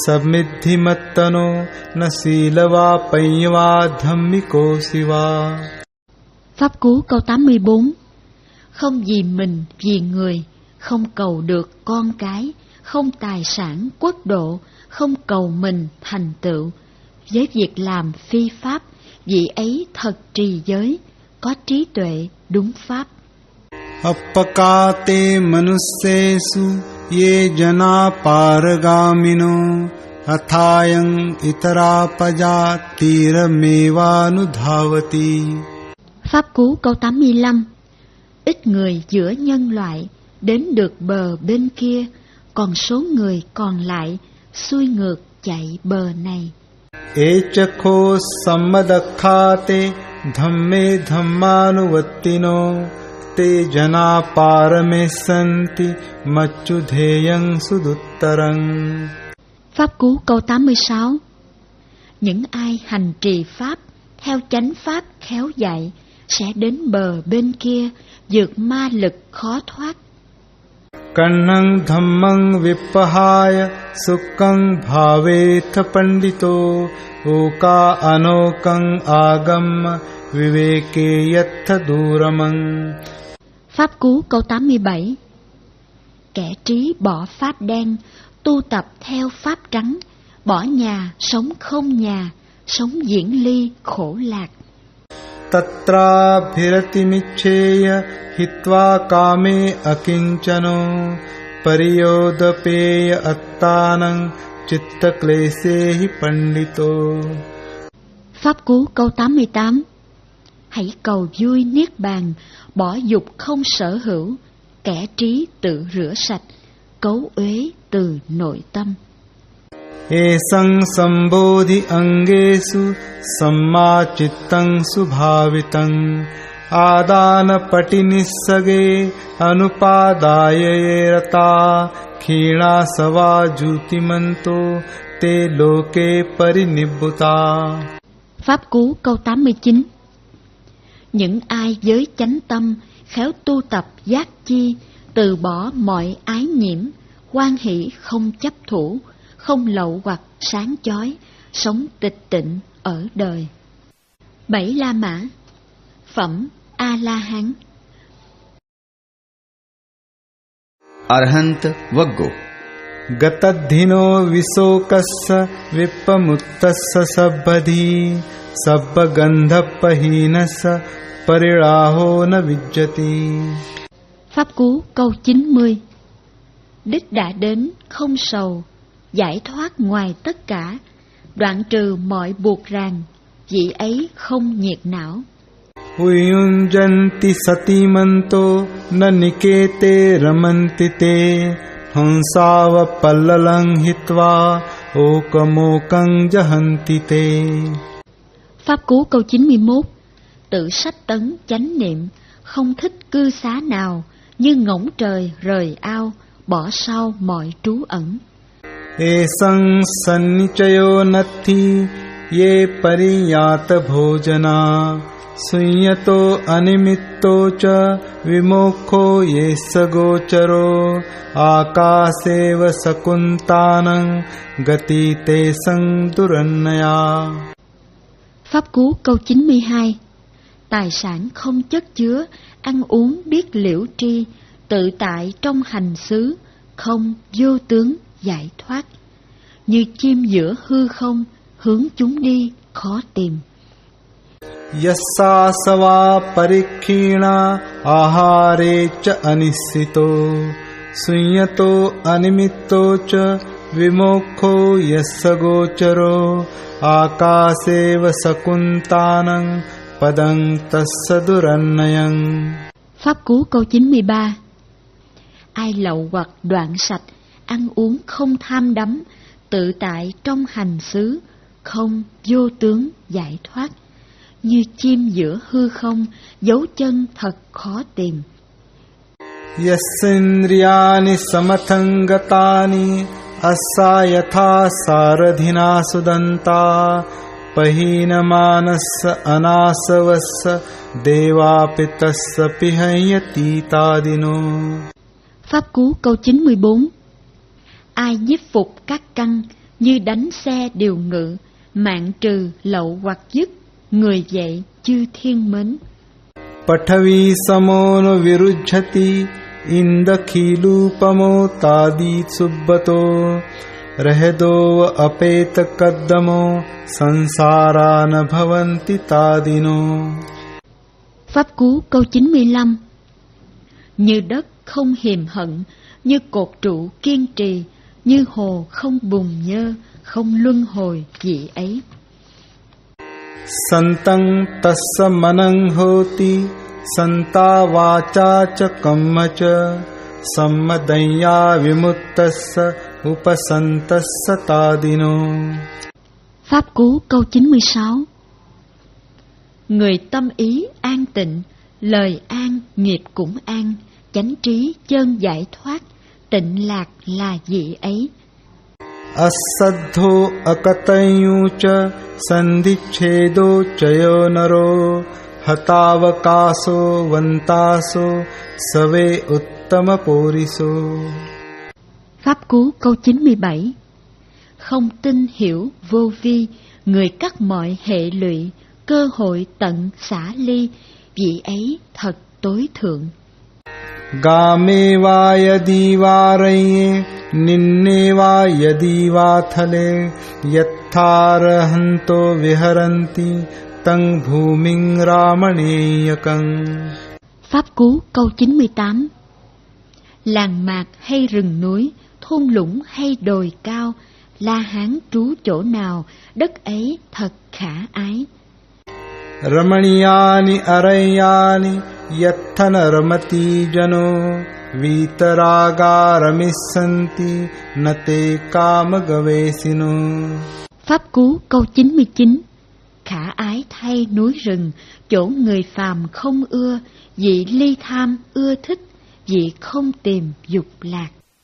samidhimattano na silava payva dhammiko siva. Pháp cú câu tám mươi bốn. Không vì mình, vì người, không cầu được con cái, không tài sản quốc độ, không cầu mình thành tựu. Với việc làm phi pháp, vị ấy thật trì giới, có trí tuệ đúng pháp. Appakate manussesu ye jana paragamino athayang itarapaja tiramevanu-dhavati. Pháp cú câu tám mươi lăm. Ít người giữa nhân loại đến được bờ bên kia, còn số người còn lại xuôi ngược chạy bờ này. Echakho samadakhate dhamme dhammanuvattino te jana parame santi machudheyang suduttarang. Pháp Cú câu tám mươi sáu. Những ai hành trì Pháp theo chánh Pháp khéo dạy sẽ đến bờ bên kia vượt ma lực khó thoát. Kannang dhammang vipahaya sukkang bhavetha pandito oka anokang agam viveke yatha duramang. Pháp Cú câu tám mươi bảy. Kẻ trí bỏ Pháp đen, tu tập theo Pháp trắng, bỏ nhà sống không nhà, sống diễn ly khổ lạc. Tatra bhirati michcheya hitva kame akinchano pariyodapeya attanang chitta klesehi pandito. Pháp Cú câu tám mươi tám. Hãy cầu vui niết bàn, bỏ dục không sở hữu, kẻ trí tự rửa sạch, cấu uế từ nội tâm. Esang sambodhi angesu samma chittang subhavitang adana patinissage anupadayerata khina sava jutimanto te loke parinibbuta. Pháp Cú câu tám mươi chín. Những ai với chánh tâm khéo tu tập giác chi, từ bỏ mọi ái nhiễm, hoan hỷ không chấp thủ, không lậu hoặc sáng chói, sống tịch tịnh ở đời. Bảy La Mã. Phẩm A La Hán. Arhant Vaggo. Gatadhino visokassa vipamutassa sabbadhi sabbagandhapahinassa pariraho na vijjati. Pháp Cú câu chín mươi. Đích đã đến không sầu, giải thoát ngoài tất cả, đoạn trừ mọi buộc ràng, vị ấy không nhiệt não. Uyunjanti satimanto nanikete ramanti te hansava pallalang hitva okamokang jahanti te. Pháp Cú câu chín mươi mốt. Tự sách tấn chánh niệm, không thích cư xá nào, như ngỗng trời rời ao, bỏ sau mọi trú ẩn. Esang sannichayo natti ye pariyata bhojana sunyato animitto cha vimokho ye sagocharo akaseva sakuntanang gati te sang durannaya. Pháp Cú câu chín mươi hai. Tài sản không chất chứa, ăn uống biết liễu tri, tự tại trong hành xứ, không vô tướng giải thoát. Như chim giữa hư không, hướng chúng đi khó tìm. Yassa sava parikhina ahare cha anisito sunyato animitto cha vimokho yassa gocharo akaseva sakuntanang padang tassa durannayang. Pháp Cú câu chín mươi ba. Ai lậu hoặc đoạn sạch, ăn uống không tham đắm, tự tại trong hành xứ, không vô tướng giải thoát. Như chim giữa hư không, dấu chân thật khó tìm. Yasindriyani samathangatani asayatha saradhina sudanta pahina manasa anasavassa devapitassa pihayati tadino. Pháp Cú câu chín mươi bốn. Ai nhiếp phục các căn, như đánh xe điều ngự, mạng trừ lậu hoặc dứt, người dạy chư thiên mến. Pathavi samono virujjati indakhilu pamo tadi subbato rahdo apeta kaddamo sansarana bhavanti tadino. Pháp Cú câu chín mươi lăm. Như đất không hiềm hận, như cột trụ kiên trì, như hồ không bùn nhơ, không luân hồi vị ấy. Santang tassa manang hoti santa vacha cha kamma cha samadanya vimuttassa upasantassa tadino. Pháp Cú câu chín mươi sáu. Người tâm ý an tịnh, lời an, nghiệp cũng an, chánh trí chân giải thoát, tịnh lạc là vị ấy. Asaddho akatayucha sandhichedo chayo naro hatavakaso vantaso save uttama poriso. Pháp Cú câu chín mươi bảy. Không tin hiểu vô vi, người cắt mọi hệ lụy, cơ hội tận xả ly, vị ấy thật tối thượng. Game va yadi va raye ninne va yadi va thale yatharahanto viharanti tang bhuming ramaneyakang. Pháp Cú câu chín mươi tám. Làng mạc hay rừng núi, thung lũng hay đồi cao, La Hán trú chỗ nào, đất ấy thật khả ái. Ramaniyani arayani yathana ramati jano vitaraga ramissanti nate kamagavesino. Pháp Cú câu chín mươi chín. Khả ái thay núi rừng, chỗ người phàm không ưa, vị ly tham ưa thích, vị không tìm dục lạc.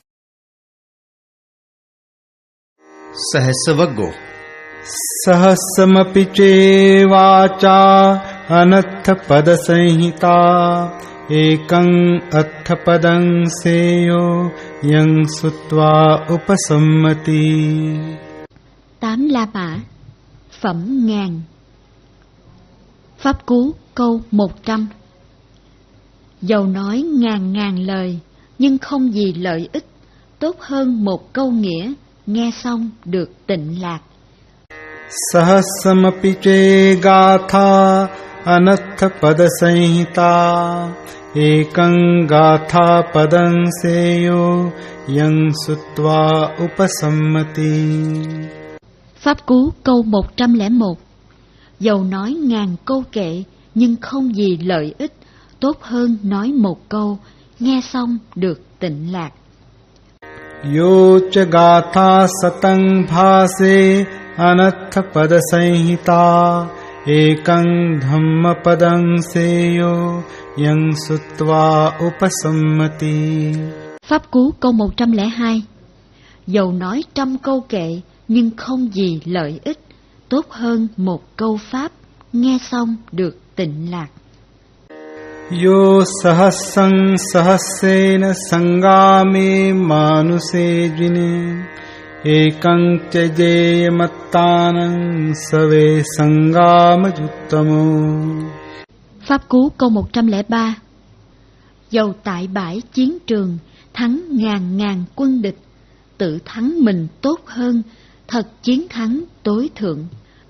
Sahasravaggo. Sahasamapi che vacha anatha pada sanhita ekang atha padang seyo yang sutva upasammati. Tám La Mã. Phẩm ngàn. Pháp Cú câu một trăm. Dầu nói ngàn ngàn lời, nhưng không gì lợi ích, tốt hơn một câu nghĩa, nghe xong được tịnh lạc. Sahasamapi che gatha anatha pada sanhita ekang gatha padang seyo yang sutva upasammati. Pháp Cú câu một trăm lẻ một. Dầu nói ngàn câu kệ, nhưng không gì lợi ích, tốt hơn nói một câu, nghe xong được tịnh lạc. Yo cha gatha satang bhase anatha pada sanhita ekang dhamma padang seyo yang sutva upasammati. Pháp Cú câu một trăm lẻ hai. Dầu nói trăm câu kệ, nhưng không gì lợi ích, tốt hơn một câu pháp, nghe xong được tịnh lạc. Yo sahasang sahasena sangame manuse jine ekang chajeya mattanang save sangama juttamo. Pháp Cú câu một trăm lẻ ba. Dầu tại bãi chiến trường, thắng ngàn ngàn quân địch, tự thắng mình tốt hơn, thật chiến thắng tối thượng.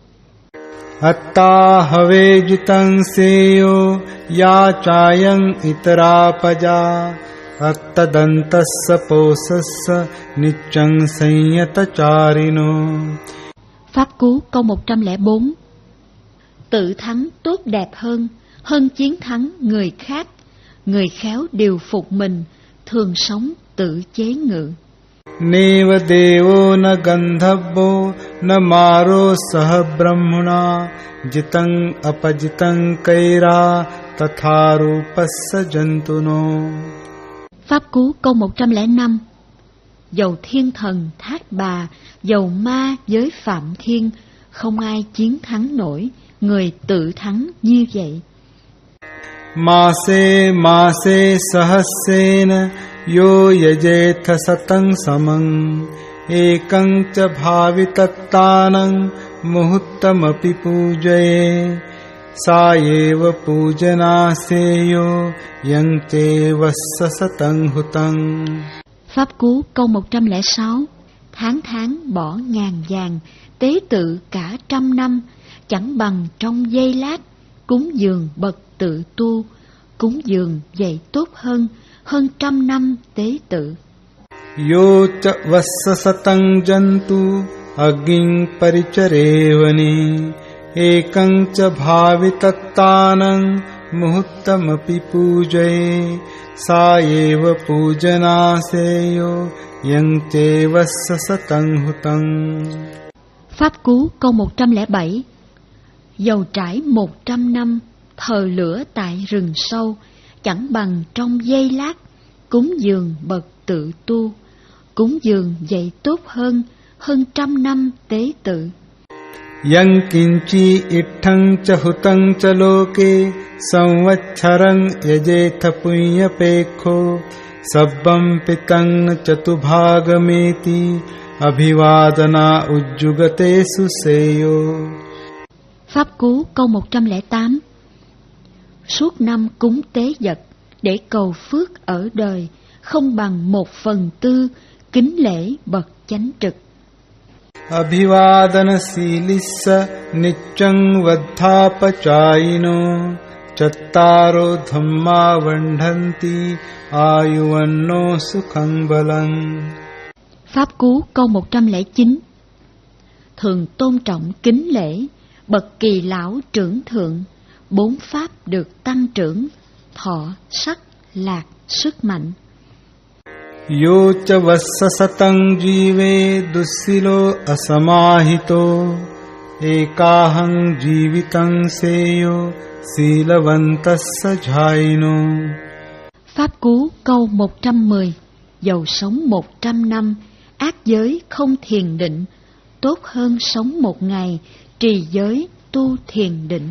Atta have jitang seyo ya chayang itarapaja atta dantassa posassa nichang sanyata charino. Pháp Cú câu một trăm lẻ bốn. Tự thắng tốt đẹp hơn, hơn chiến thắng người khác, người khéo điều phục mình, thường sống tự chế ngự. Neva devo na gandhabbo na maro sah brahmana jitang apajitang kaira tatharupassa jantuno. Pháp Cú câu một trăm lẻ năm. Dầu thiên thần thác bà, dầu ma giới phạm thiên, không ai chiến thắng nổi, người tự thắng như vậy. Mase mase sahasena yo yajetha satang samang ekang cha bhavitattanang muhuttamapi pujaye sayeva pujana seyo yang te vassa satang hutang. Pháp Cú câu một trăm lẻ sáu. Tháng tháng bỏ ngàn vàng, tế tự cả trăm năm, chẳng bằng trong giây lát, cúng dường bậc tự tu, cúng dường vậy tốt hơn, hơn trăm năm tế tự. Yo cha vassa satang jantu agin paricarevani ekang cha bhavitattanang muhuttamapi pujaye sa eva pujana seyo yang te vassasatang hutang. Pháp Cú câu một trăm lẻ bảy. Dầu trải một trăm năm, thờ lửa tại rừng sâu, chẳng bằng trong giây lát, cúng dường bậc tự tu. Cúng dường vậy tốt hơn, hơn trăm năm tế tự. Yang kinchi ithang cha hutang cha loke, samvatsarang yajetha punya pekho, sabbam pitang chatubhagameti, abhivadana ujjugate suseyo. Pháp Cú câu một trăm lẻ tám. Suốt năm cúng tế vật để cầu phước ở đời, không bằng một phần tư kính lễ bậc chánh trực. Abhivadana silissa niccang vaddhapachayino, chattaro dhamma vandhanti ayuvanno sukhang balang. Pháp Cú câu một trăm lẻ chín. Thường tôn trọng kính lễ bậc kỳ lão trưởng thượng, bốn pháp được tăng trưởng, thọ, sắc, lạc, sức mạnh. Yo cha vassasatang jive dussilo asamahito, ekahang jivitang seyo silavantassa jhaino. Pháp Cú câu một trăm mười. Dầu sống một trăm năm, ác giới không thiền định, tốt hơn sống một ngày, trì giới tu thiền định.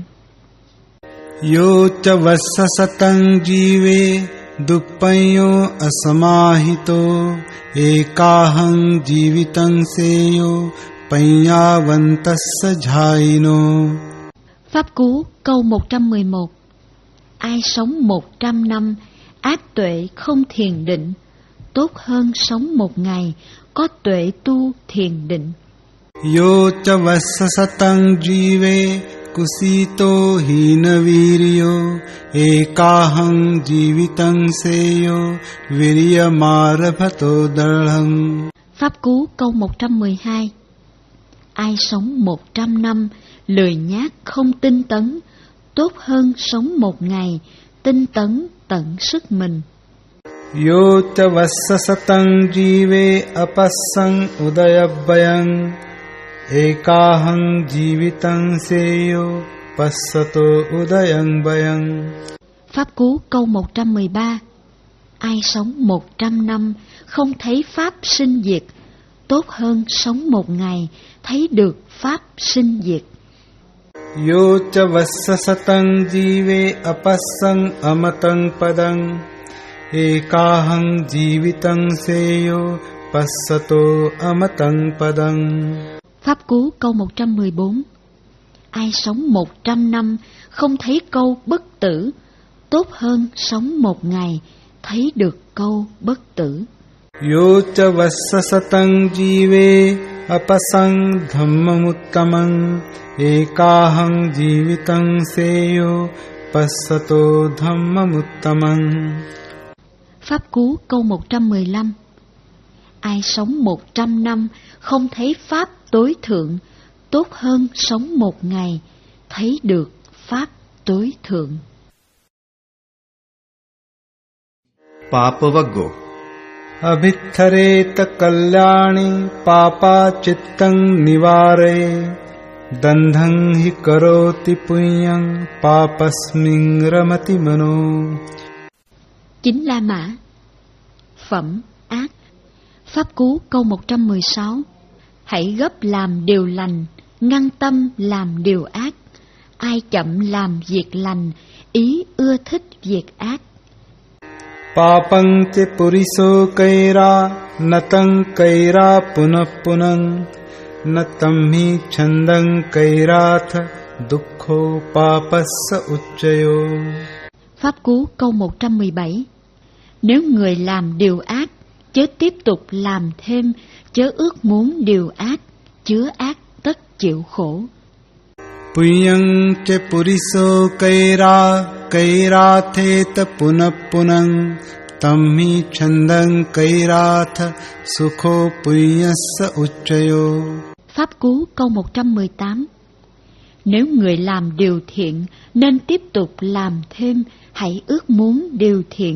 Yo cha vassasatang jive duppayyo asamahito, ekahang jivitang seyo payyavantassa jhaino. Pháp Cú câu một trăm mười một. Ai sống một trăm năm, ác tuệ không thiền định, tốt hơn sống một ngày, có tuệ tu thiền định. Yo cha vassasatang jive kusito hina viryo, ekahang jivitang seyo viryamarabhato darhang. Pháp Cú câu một trăm mười hai. Ai sống một trăm năm, lười nhác không tinh tấn, tốt hơn sống một ngày, tinh tấn tận sức mình. Yo cha vassasatang jive apassang udayabbayang, ekahang jivitang seyo passato udayang bayang. Pháp Cú câu một trăm mười ba. Ai sống một trăm năm không thấy pháp sinh diệt, tốt hơn sống một ngày thấy được pháp sinh diệt. Yo cha vassasatang jive apassang amatang padang, ekahang jivitang seyo passato amatang padang. Pháp Cú câu một trăm mười bốn. Ai sống một trăm năm không thấy câu bất tử, tốt hơn sống một ngày thấy được câu bất tử. Yo cha vassasatang jive apasang dhammamuttamang, ekahang jivitang seyo passato dhammamuttamang. Pháp Cú câu một trăm mười lăm. Ai sống một trăm năm không thấy pháp tối thượng, tốt hơn sống một ngày thấy được pháp tối thượng. Papavaggo. Abhithareta kalyani papa chittang nivare, dandhang hi karoti punyang papasming ramati mano. Chính La Mã. Phẩm ác. Pháp Cú câu một trăm mười sáu. Hãy gấp làm điều lành, ngăn tâm làm điều ác. Ai chậm làm việc lành, ý ưa thích việc ác. Papang te puriso kaira, natang kaira punapunang, natam hi chandang kairatha, dukkho papassa ucchayo. Pháp Cú câu một trăm mười bảy. Nếu người làm điều ác, chớ tiếp tục làm thêm, chớ ước muốn điều ác, chứa ác tất chịu khổ. Punyang te puriso kaira, kaira the ta punapunang, tam hi chandang kairatha, sukho punyassa ucchayo. Pháp Cú câu một trăm mười tám. Nếu người làm điều thiện, nên tiếp tục làm thêm, hãy ước muốn điều thiện,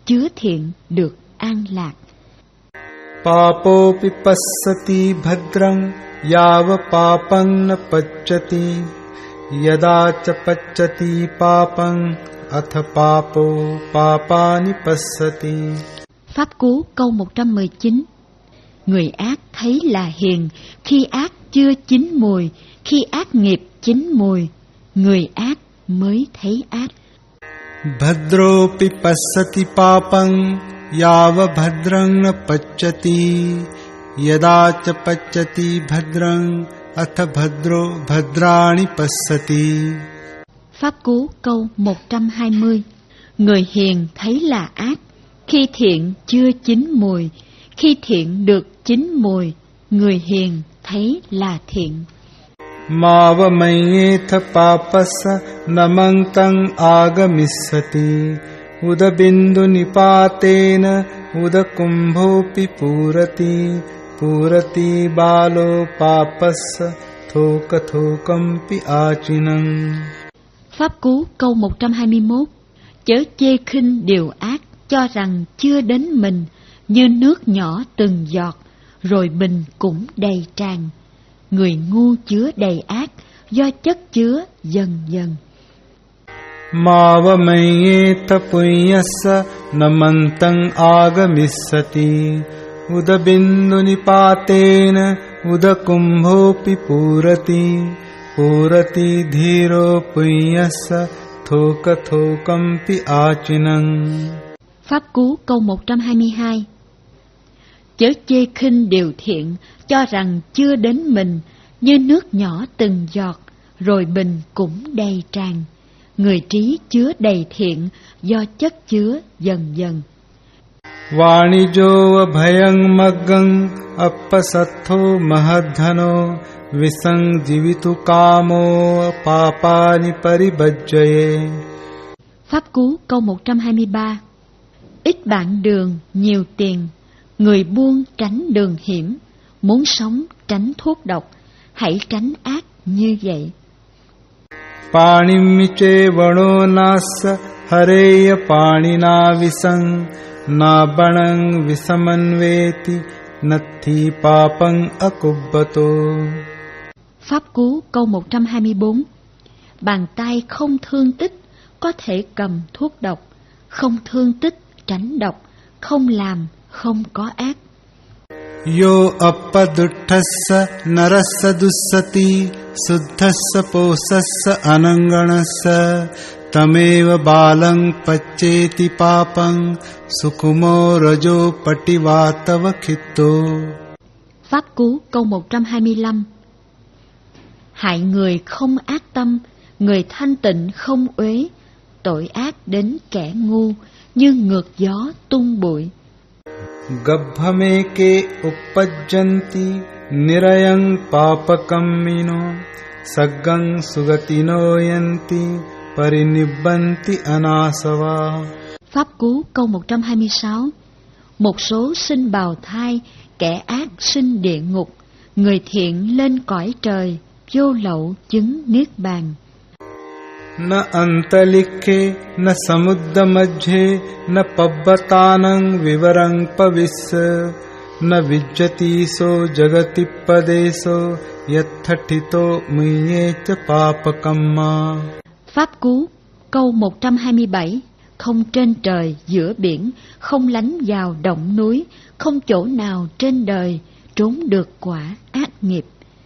chứa thiện được an lạc. Papopi passati bhadrang yava papang na pacchati yada cha pacchati papang atha papo papani passati. Pháp Cú câu một trăm mười chín. Người ác thấy là hiền khi ác chưa chín mùi, khi ác nghiệp chín mùi, người ác mới thấy ác. Bhadropi passati papang yava bhadrang na pacchati yada cha pacchati bhadrang atha bhadro bhadrani passati. Pháp Cú câu một trăm hai mươi. Người hiền thấy là ác khi thiện chưa chín mùi, khi thiện được chín mùi, người hiền thấy là thiện. Mava mayetha papasa namantang agamissati udabindu nipatena udakumbhopi purati purati balo papasa thoka thokampi achinang. Pháp Cú câu một trăm hai mươi mốt. Chớ chê khinh điều ác, cho rằng chưa đến mình, như nước nhỏ từng giọt, rồi bình cũng đầy tràn. Người ngu chứa đầy ác, do chất chứa dần dần. Mava mayetha punyassa namantang agamissati udabindu nipatena udakumbhopi purati purati dhiro punyassa thoka thokampi achinang. Pháp Cú câu một trăm hai mươi hai. Chớ chê khinh điều thiện, cho rằng chưa đến mình, như nước nhỏ từng giọt, rồi bình cũng đầy tràn. Người trí chứa đầy thiện, do chất chứa dần dần. Vanijo bhayang maggang appasatho mahadhano visang jivitu kamo papani paribhajjaye. Pháp Cú câu một trăm hai mươi ba. Ít bạn đường, nhiều tiền, người buôn tránh đường hiểm, muốn sống tránh thuốc độc, hãy tránh ác như vậy. Panimiche vano nasa hareya panina visang na banang visamanveti nathi papang akubbato. Pháp Cú câu một trăm hai mươi bốn. Bàn tay không thương tích có thể cầm thuốc độc, không thương tích tránh độc, không làm không có ác. Yo appaduttassa narassa dussati suddhassa posassa ananganassa tameva balang pacceti papang sukumo rajo pativatava khitto. Pháp Cú câu một trăm hai mươi lăm. Hại người không ác tâm, người thanh tịnh không uế, tội ác đến kẻ ngu như ngược gió tung bụi. Gabhameke uppajjanti nirayang papakamino saggang sugatino yanti parinibbanti anasava. Pháp Cú câu một trăm hai mươi sáu. Một số sinh bào thai, kẻ ác sinh địa ngục, người thiện lên cõi trời, vô lậu chứng niết bàn. Na antalikhe na samuddamajhe na pabbatanang vivarang pavissa na vijjati so jagati padeso yatthathito muyecha papakamma. Pháp Cú câu một trăm hai mươi bảy. Không trên trời giữa biển, không lánh vào động núi, không chỗ nào trên đời trốn được quả ác nghiệp.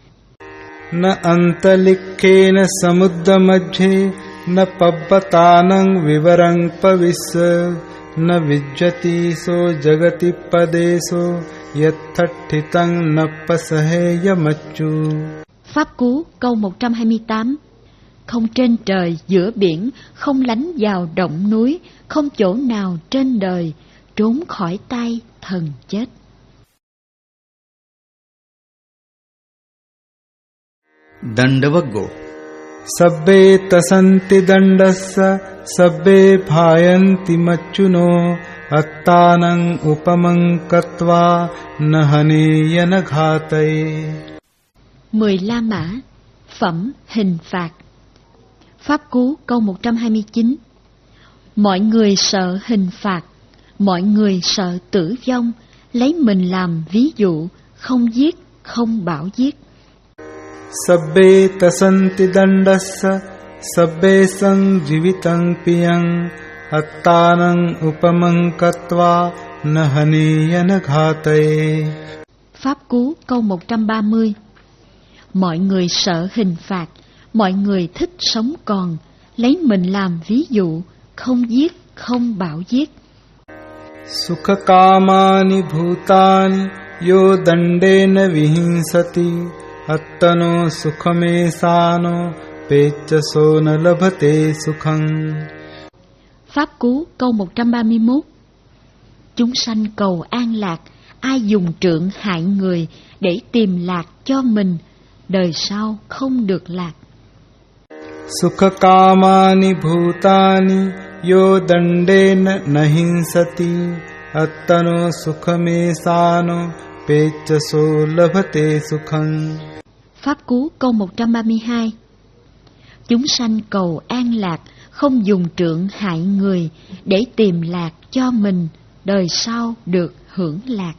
Na antalikhe na samuddamajhe na pabbatanang vivarang pavissa na vijjati so jagati padeso yatthathitang nappasaheya machu. Pháp Cú câu một trăm hai mươi tám. Không trên trời giữa biển, không lánh vào động núi, không chỗ nào trên đời trốn khỏi tay thần chết. Dandavaggo. Sabbe tasanti dandassa sabbe bhayanti machuno attanang upamang katva nahane yanaghatai. Mười La Mã, phẩm hình phạt. Pháp Cú câu một trăm hai mươi chín. Mọi người sợ hình phạt, Mọi người sợ tử vong, lấy mình làm ví dụ, không giết, không bảo giết. Sabbe tasanti dandassa, sabbe sang jivitang piyang, attanang upamang katva, nahaniyan ghataye. Pháp Cú câu một trăm ba mươi. Mọi người sợ hình phạt, mọi người thích sống còn, lấy mình làm ví dụ, không giết, không bảo giết. Sukha kamani bhutani yo dandena vihinsati, attano sukhamesano pechaso na labhate sukhang. Pháp Cú câu một trăm ba mươi mốt. Chúng sanh cầu an lạc, ai dùng trượng hại người để tìm lạc cho mình, đời sau không được lạc. Sukha kamani bhutani yo dandena nahinsati, attano sukhamesano pechaso labhate sukhang. Pháp Cú câu một trăm ba mươi hai. Chúng sanh cầu an lạc, không dùng trượng hại người để tìm lạc cho mình, đời sau được hưởng lạc.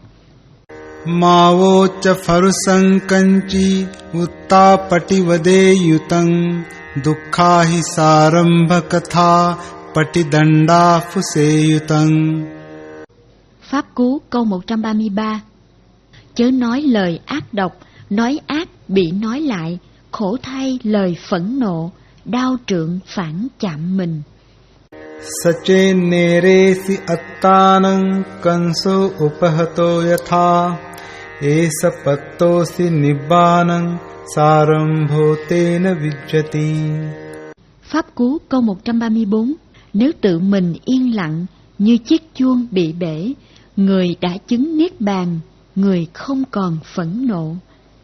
Mavo cha pharusang kanchi uttapati vade yutang, dukkha hi sarambha katha patidanda phuseyutang. Pháp Cú câu một trăm ba mươi ba. Chớ nói lời ác độc, nói ác bị nói lại, khổ thay lời phẫn nộ, đao trượng phản chạm mình. Sache neresi attanang kanso upahato yatha, esa pattosi nibbanang sarambho tena vijjati. Pháp Cú câu một trăm ba mươi bốn. Nếu tự mình yên lặng như chiếc chuông bị bể, người đã chứng niết bàn, người không còn phẫn nộ.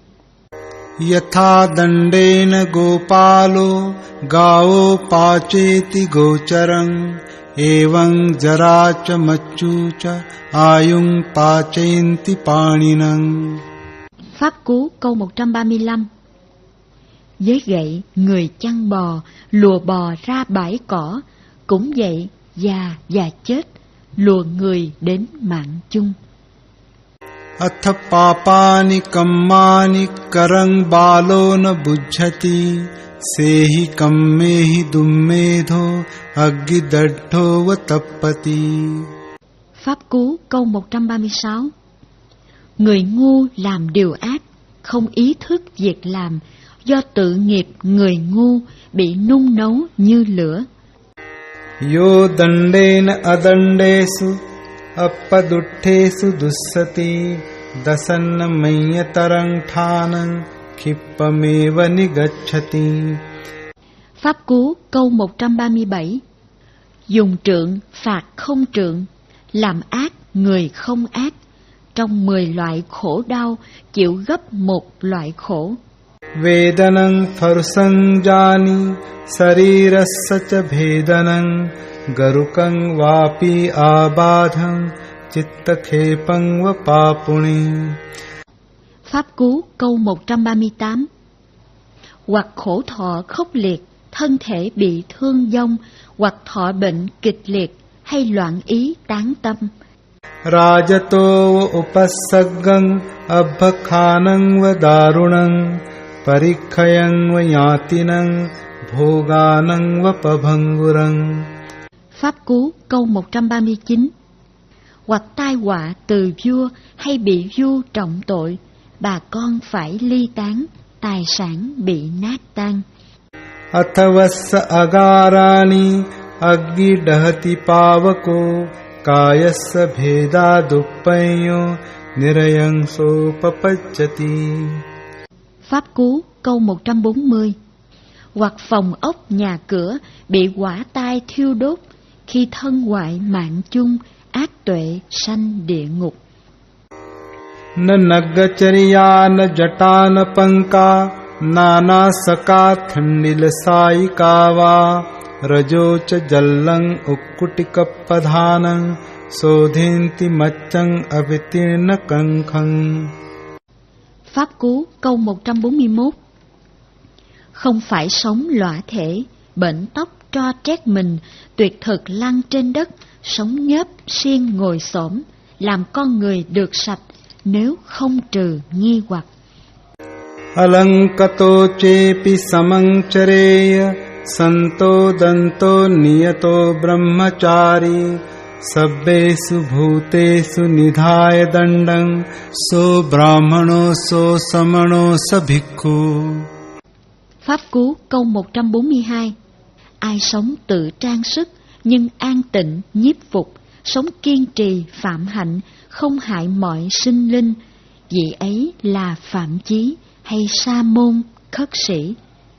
Yatha dandena gopalo gao pacheti gocharang, evang jaracha machucha ayung pachayanti paninang. Pháp Cú câu một trăm ba mươi lăm. Với gậy người chăn bò, lùa bò ra bãi cỏ, cũng vậy già và chết, lùa người đến mạng chung. Atha papani kammani karang balo na bujjati, sehi kammehi dummedho aggidaddho vatappati. Pháp Cú câu một trăm ba mươi sáu. Người ngu làm điều ác, không ý thức việc làm, do tự nghiệp người ngu bị nung nấu như lửa. Yo dandena adandesu appadutthesu dussati, dasanna mayyatarang thanang khippameva nigacchati. Pháp Cú câu một trăm ba mươi bảy. Dùng trượng phạt không trượng, làm ác người không ác, trong mười loại khổ đau chịu gấp một loại khổ. Vedanang pharusang jani sarirassa cha bhedanang, garukang vapi abadhang chitta khepang vapapuni. Pháp Cú câu một trăm ba mươi tám. Hoặc khổ thọ khốc liệt, thân thể bị thương vong, hoặc thọ bệnh kịch liệt, hay loạn ý tán tâm. Rajato upasaggang abhakhanang va darunang, parikhayang va yatinang bhoganang va pabhangurang. Pháp Cú câu một trăm ba mươi chín. Hoặc tai họa từ vua hay bị vua trọng tội, bà con phải ly tán, tài sản bị nát tan. Athavassa agarani aggi dahati pavako, kayassa bheda duppayo nirayang so papachati. Pháp Cú câu một trăm bốn mươi. Hoặc phòng ốc nhà cửa bị hỏa tai thiêu đốt, khi thân hoại mạng chung, ác tuệ sanh địa ngục. Na nagachariya na jata na panka, nana saka thandil saikava, rajo cha jallang ukkutika padhanang, sodhinti machang avitirna kankhang. Pháp Cú câu một trăm bốn mươi mốt. Không phải sống lõa thể, bệnh tóc tro trét mình, tuyệt thực lăn trên đất, sống nhớp siêng ngồi xổm, làm con người được sạch nếu không trừ nghi hoặc. Alankato chepi samangchareya santo danto niyato brahmachari sabbesu bhutesu nidhaya dandang so brahmano so samano sabhikhu. Pháp Cú câu một trăm bốn mươi hai. Ai sống tự trang sức nhưng an tịnh nhiếp phục, sống kiên trì phạm hạnh, không hại mọi sinh linh, vị ấy là phạm chí hay sa môn khất sĩ.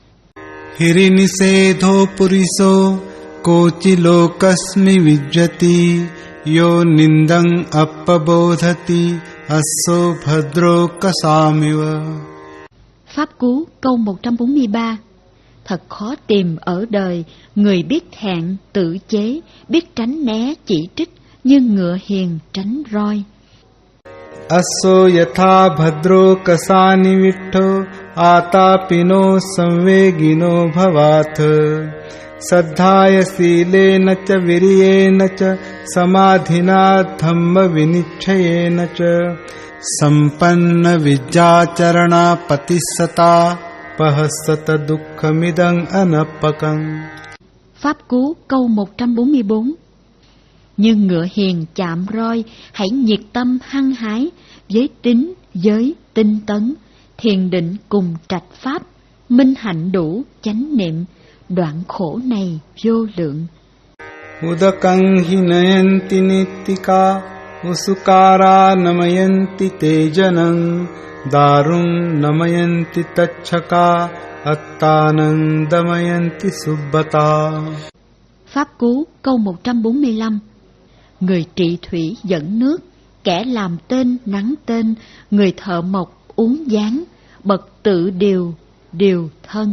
Hirinisedho puriso kochi lokasmi vijjati yo nindang appabodhati asso bhadro kasamiva. Pháp Cú câu một trăm bốn mươi ba. Thật khó tìm ở đời người biết hẹn tự chế, biết tránh né chỉ trích như ngựa hiền tránh roi. Asso yatha bhadro kasani vitto atapino samvegino bhavat saddhaya silena cha viriyena cha samadhina dhamma vinichchayena cha sampanna vijjacharana patisata pahasata dukkhamidang anapakang. Pháp Cú câu một trăm bốn mươi bốn. Như ngựa hiền chạm roi, hãy nhiệt tâm hăng hái, với tín, giới, tinh tấn, thiền định cùng trạch pháp, minh hạnh đủ, chánh niệm, đoạn khổ này vô lượng. Udakang hinayanti nittika usukara namayanti tejanang darung namayanti tachaka attanang damayanti subbata. Pháp Cú câu một trăm bốn mươi lăm. Người trị thủy dẫn nước, kẻ làm tên nắng tên, người thợ mộc uống gián, bậc tự điều điều thân.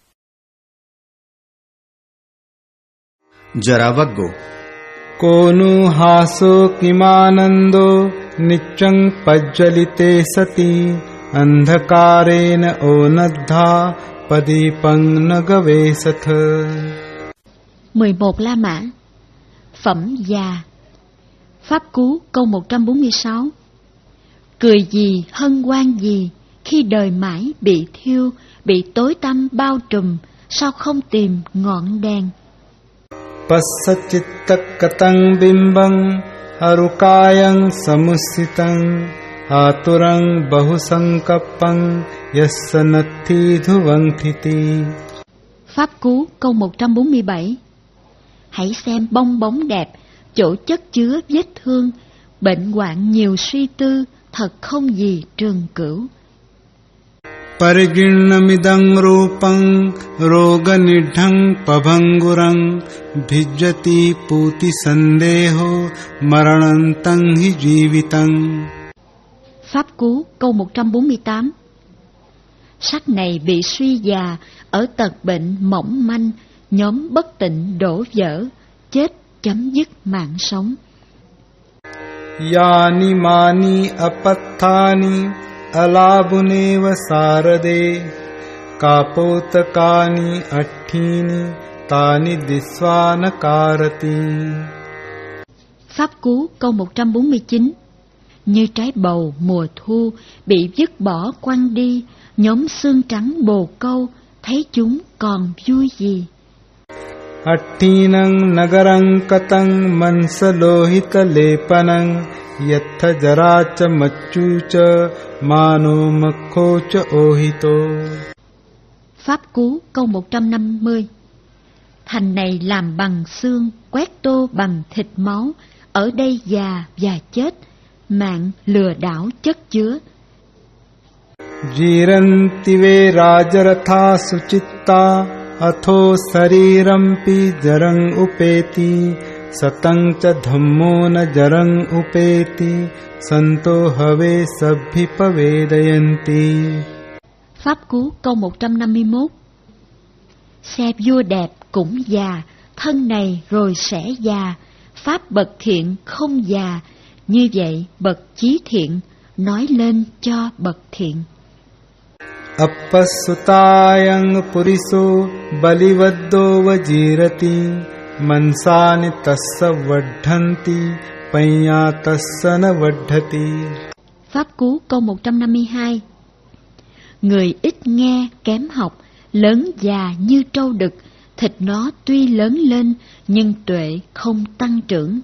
Jaravaggo. Konu haso kimanando nichang pajjalite sati andhakarena onadha padipang nagavesath. mười một La Mã. Phẩm già. Pháp Cú câu một trăm bốn mươi sáu. Cười gì hân hoan gì khi đời mãi bị thiêu, bị tối tăm bao trùm, sao không tìm ngọn đèn? Passachitta katang bimbang harukayang samusitang aturang bahusankapang yassanathi dhuvangthiti. Pháp Cú câu một trăm bốn mươi bảy. Hãy xem bong bóng đẹp, chỗ chất chứa vết thương, bệnh hoạn nhiều suy tư, thật không gì trường cửu. Parigirnamidang rupang roganidhang pabhangurang bhijjati puti sandeho maranantang hi jivitang. Pháp Cú câu một trăm bốn mươi tám. Sắc này bị suy già, ở tật bệnh mỏng manh, nhóm bất tịnh đổ vỡ, chết chấm dứt mạng sống. Yani mani apathani alabuneva sarade kapotakani atthini tani disvanakarati. Pháp Cú câu một trăm bốn mươi chín. Như trái bầu mùa thu bị vứt bỏ quăng đi, nhóm xương trắng bồ câu, thấy chúng còn vui gì? Attinang nagarang katang mansalohita lepanang yatha jaracha machucha mano makhocha ohito. Pháp Cú câu một trăm năm mươi. Thành này làm bằng xương, quét tô bằng thịt máu, ở đây già và chết, mạng lừa đảo chất chứa. Jiranti ve rajaratha suchitta atho sarirampi jarang upeti satang cha dhammo na jarang upeti santo have sabhi pavedayanti. Pháp Cú câu một trăm năm mươi mốt. Xe vua đẹp cũng già, thân này rồi sẽ già, pháp bậc thiện không già, như vậy bậc chí thiện nói lên cho bậc thiện. Appasutayang puriso balivaddo vajirati Mansani tassa vadhanti panya tassa na vadhati. Pháp Cú câu một trăm năm mươi hai. Người ít nghe kém học, lớn già như trâu đực, thịt nó tuy lớn lên nhưng tuệ không tăng trưởng.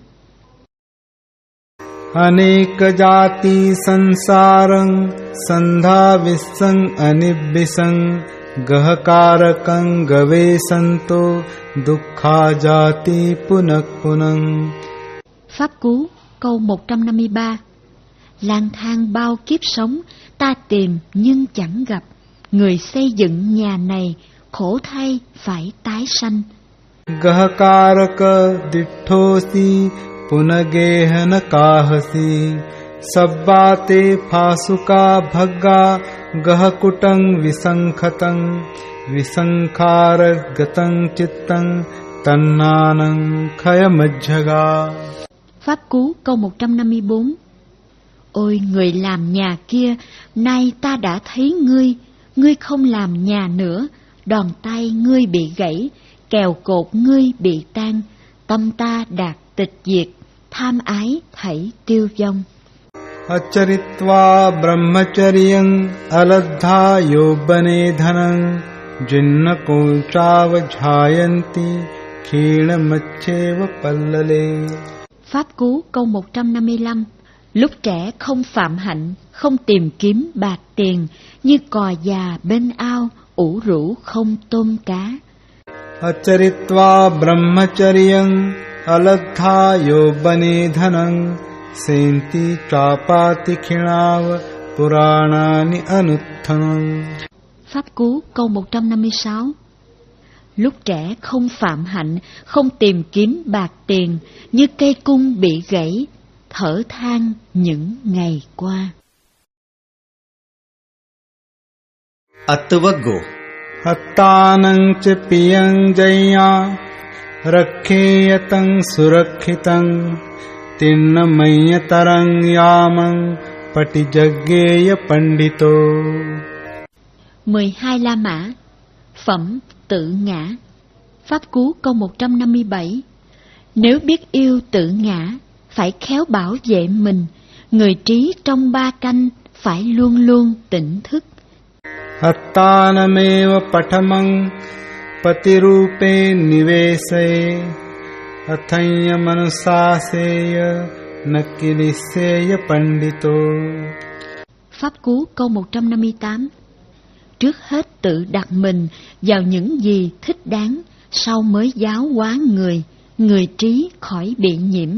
Aneka jati sansarang sandha visang anibhisang gahakarakang gavesanto dukkha jati punak punang. Pháp Cú câu một trăm năm mươi ba. Lang thang bao kiếp sống, ta tìm nhưng chẳng gặp. Người xây dựng nhà này, khổ thay phải tái sanh. Gahakaraka ditthosi punagehana kahasi sabbate phasuka bhagga gahakutang visankhatang visankhara gatang chittang tannanang khayamajjaga. Pháp Cú câu một trăm năm mươi bốn. Ôi người làm nhà kia, nay ta đã thấy ngươi, ngươi không làm nhà nữa, đòn tay ngươi bị gãy, kèo cột ngươi bị tan, tâm ta đạt tịch diệt, tham ái thảy tiêu vong. Acharitva brahmacharyang aladha yobane dhanang jinnako chavajhayanti khina macheva pallale. Pháp Cú câu một trăm năm mươi lăm. Lúc trẻ không phạm hạnh, không tìm kiếm bạc tiền, như cò già bên ao, ủ rũ không tôm cá. Acharitva brahmacharyang aladha yobane dhanang senti trapati khinav puranani anuttanam. Pháp Cú câu một trăm năm mươi sáu. Lúc trẻ không phạm hạnh, không tìm kiếm bạc tiền, như cây cung bị gãy, thở than những ngày qua. Attavaggo. Attanang cha piyang jaya rakheyatang surakhitang tinnamaya tarang yamang patijaggeya pandito. Mười hai La Mã. Phẩm tự ngã. Pháp Cú câu một trăm năm mươi bảy. Nếu biết yêu tự ngã, phải khéo bảo vệ mình. Người trí trong ba canh phải luôn luôn tỉnh thức. Attanameva pathamang patirupe nivese athanya manusaseya nakiliseya pandito. Pháp Cú câu một trăm năm mươi tám. Trước hết tự đặt mình vào những gì thích đáng, sau mới giáo hóa người, người trí khỏi bị nhiễm.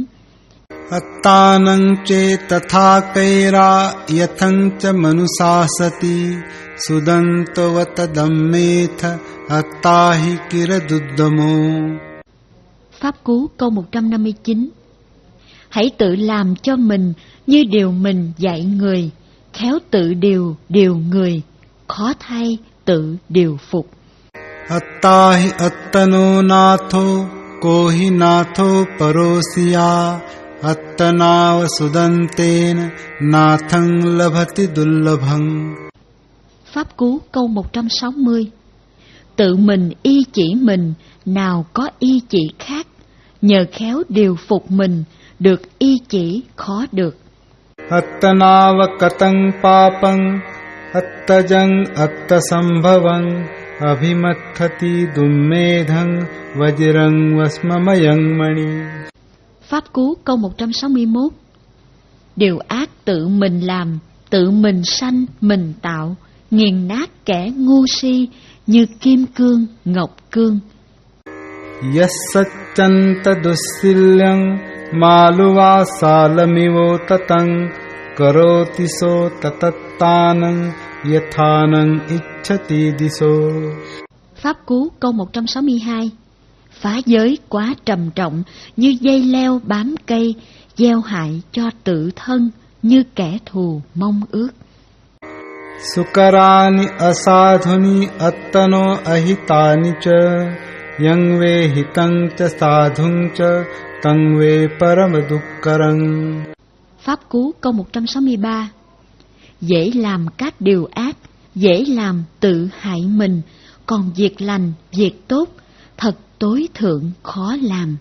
Attanang che tatha kaira yathang cha manusasati sudanto vatadammetha attahi kiraduddamo. Pháp Cú câu một trăm năm mươi chín. Hãy tự làm cho mình như điều mình dạy người, khéo tự điều điều người, khó thay tự điều phục. Attahi attano natho kohi natho parosiya attanava sudantena nathang labhati dullabhang. Pháp Cú câu một trăm sáu mươi. Tự mình y chỉ mình, nào có y chỉ khác, nhờ khéo điều phục mình, được y chỉ khó được. Attanava katang papang attajang attasambhavang abhimathati dummedhang vajrang vasmamayang mani. Pháp Cú câu một trăm sáu mươi mốt. Điều ác tự mình làm, tự mình sanh, mình tạo, nghiền nát kẻ ngu si như kim cương, ngọc cương. Yassachanta dussilyang maluva salamivo tatang karoti so tatattanang yathanang ichchati diso. Pháp Cú câu một trăm sáu mươi hai. Phá giới quá trầm trọng như dây leo bám cây, gieo hại cho tự thân như kẻ thù mong ước. Sukarani asadhuni attano ahitani cha yang ve hitang cha sadhung cha tang ve paramadukkarang. Pháp Cú câu một trăm sáu mươi ba. Dễ làm các điều ác, dễ làm tự hại mình, còn việc lành, việc tốt, thật tối thượng khó làm.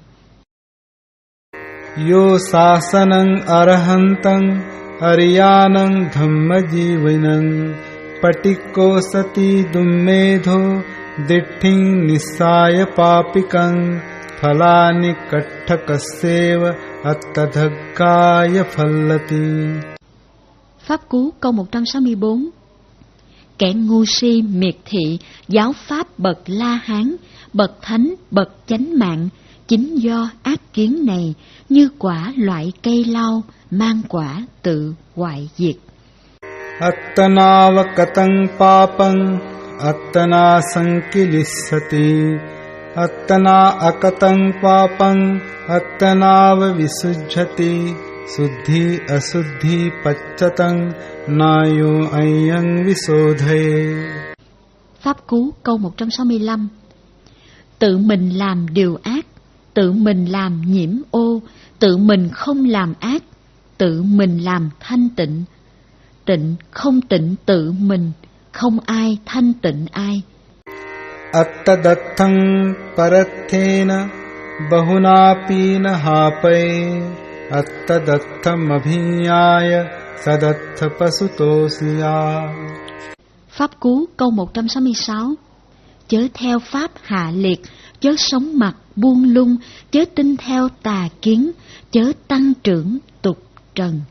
Yo sasanang arahantang ariyanang dhammajivanang patiko sati dummedho ditthing nisaya papikang phalani katthakasseva attadhaggaya phallati. Pháp Cú câu một trăm sáu mươi bốn. Kẻ ngu si miệt thị giáo pháp bậc La Hán, bậc thánh, bậc chánh mạng, chính do ác kiến này như quả loại cây lau mang quả tự hoại diệt. Attanavakatang papang attana sankilissati attana akatang papang attanava visujjati suddhi asuddhi pacchatang nayo ayang visodhaye. Pháp Cú câu một trăm sáu mươi lăm. Tự mình làm điều ác, tự mình làm nhiễm ô, tự mình không làm ác, tự mình làm thanh tịnh. Tịnh không tịnh tự mình, không ai thanh tịnh ai. Attadatthaṃ parathena bahunapina hapaye attadatthaṃ abhinyaya sadattha pasutosya. Pháp Cú câu một trăm sáu mươi sáu. Chớ theo pháp hạ liệt, chớ sống mặt buông lung, chớ tin theo tà kiến, chớ tăng trưởng tục trần.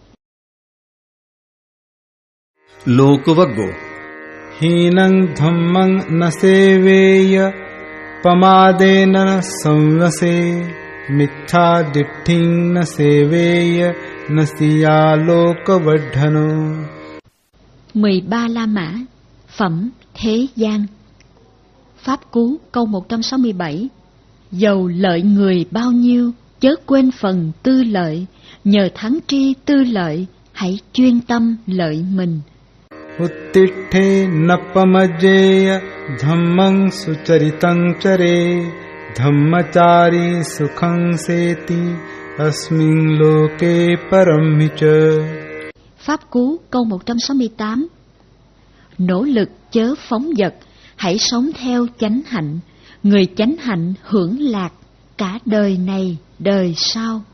Lokavaggo. Hinang dhammang na seveya pamadena na samvase mittha ditthing na seveya na siya lokavadhano. Mười ba La Mã. Phẩm thế gian. Pháp Cú câu một trăm sáu mươi bảy. Dầu lợi người bao nhiêu, chớ quên phần tư lợi, nhờ thắng tri tư lợi, hãy chuyên tâm lợi mình. Uttithe napamajjeya dhammang sucharitang chare dhammachari sukhang seti asmin loke parammicha. Pháp Cú câu một trăm sáu mươi tám. Nỗ lực chớ phóng dật, hãy sống theo chánh hạnh, người chánh hạnh hưởng lạc cả đời này đời sau.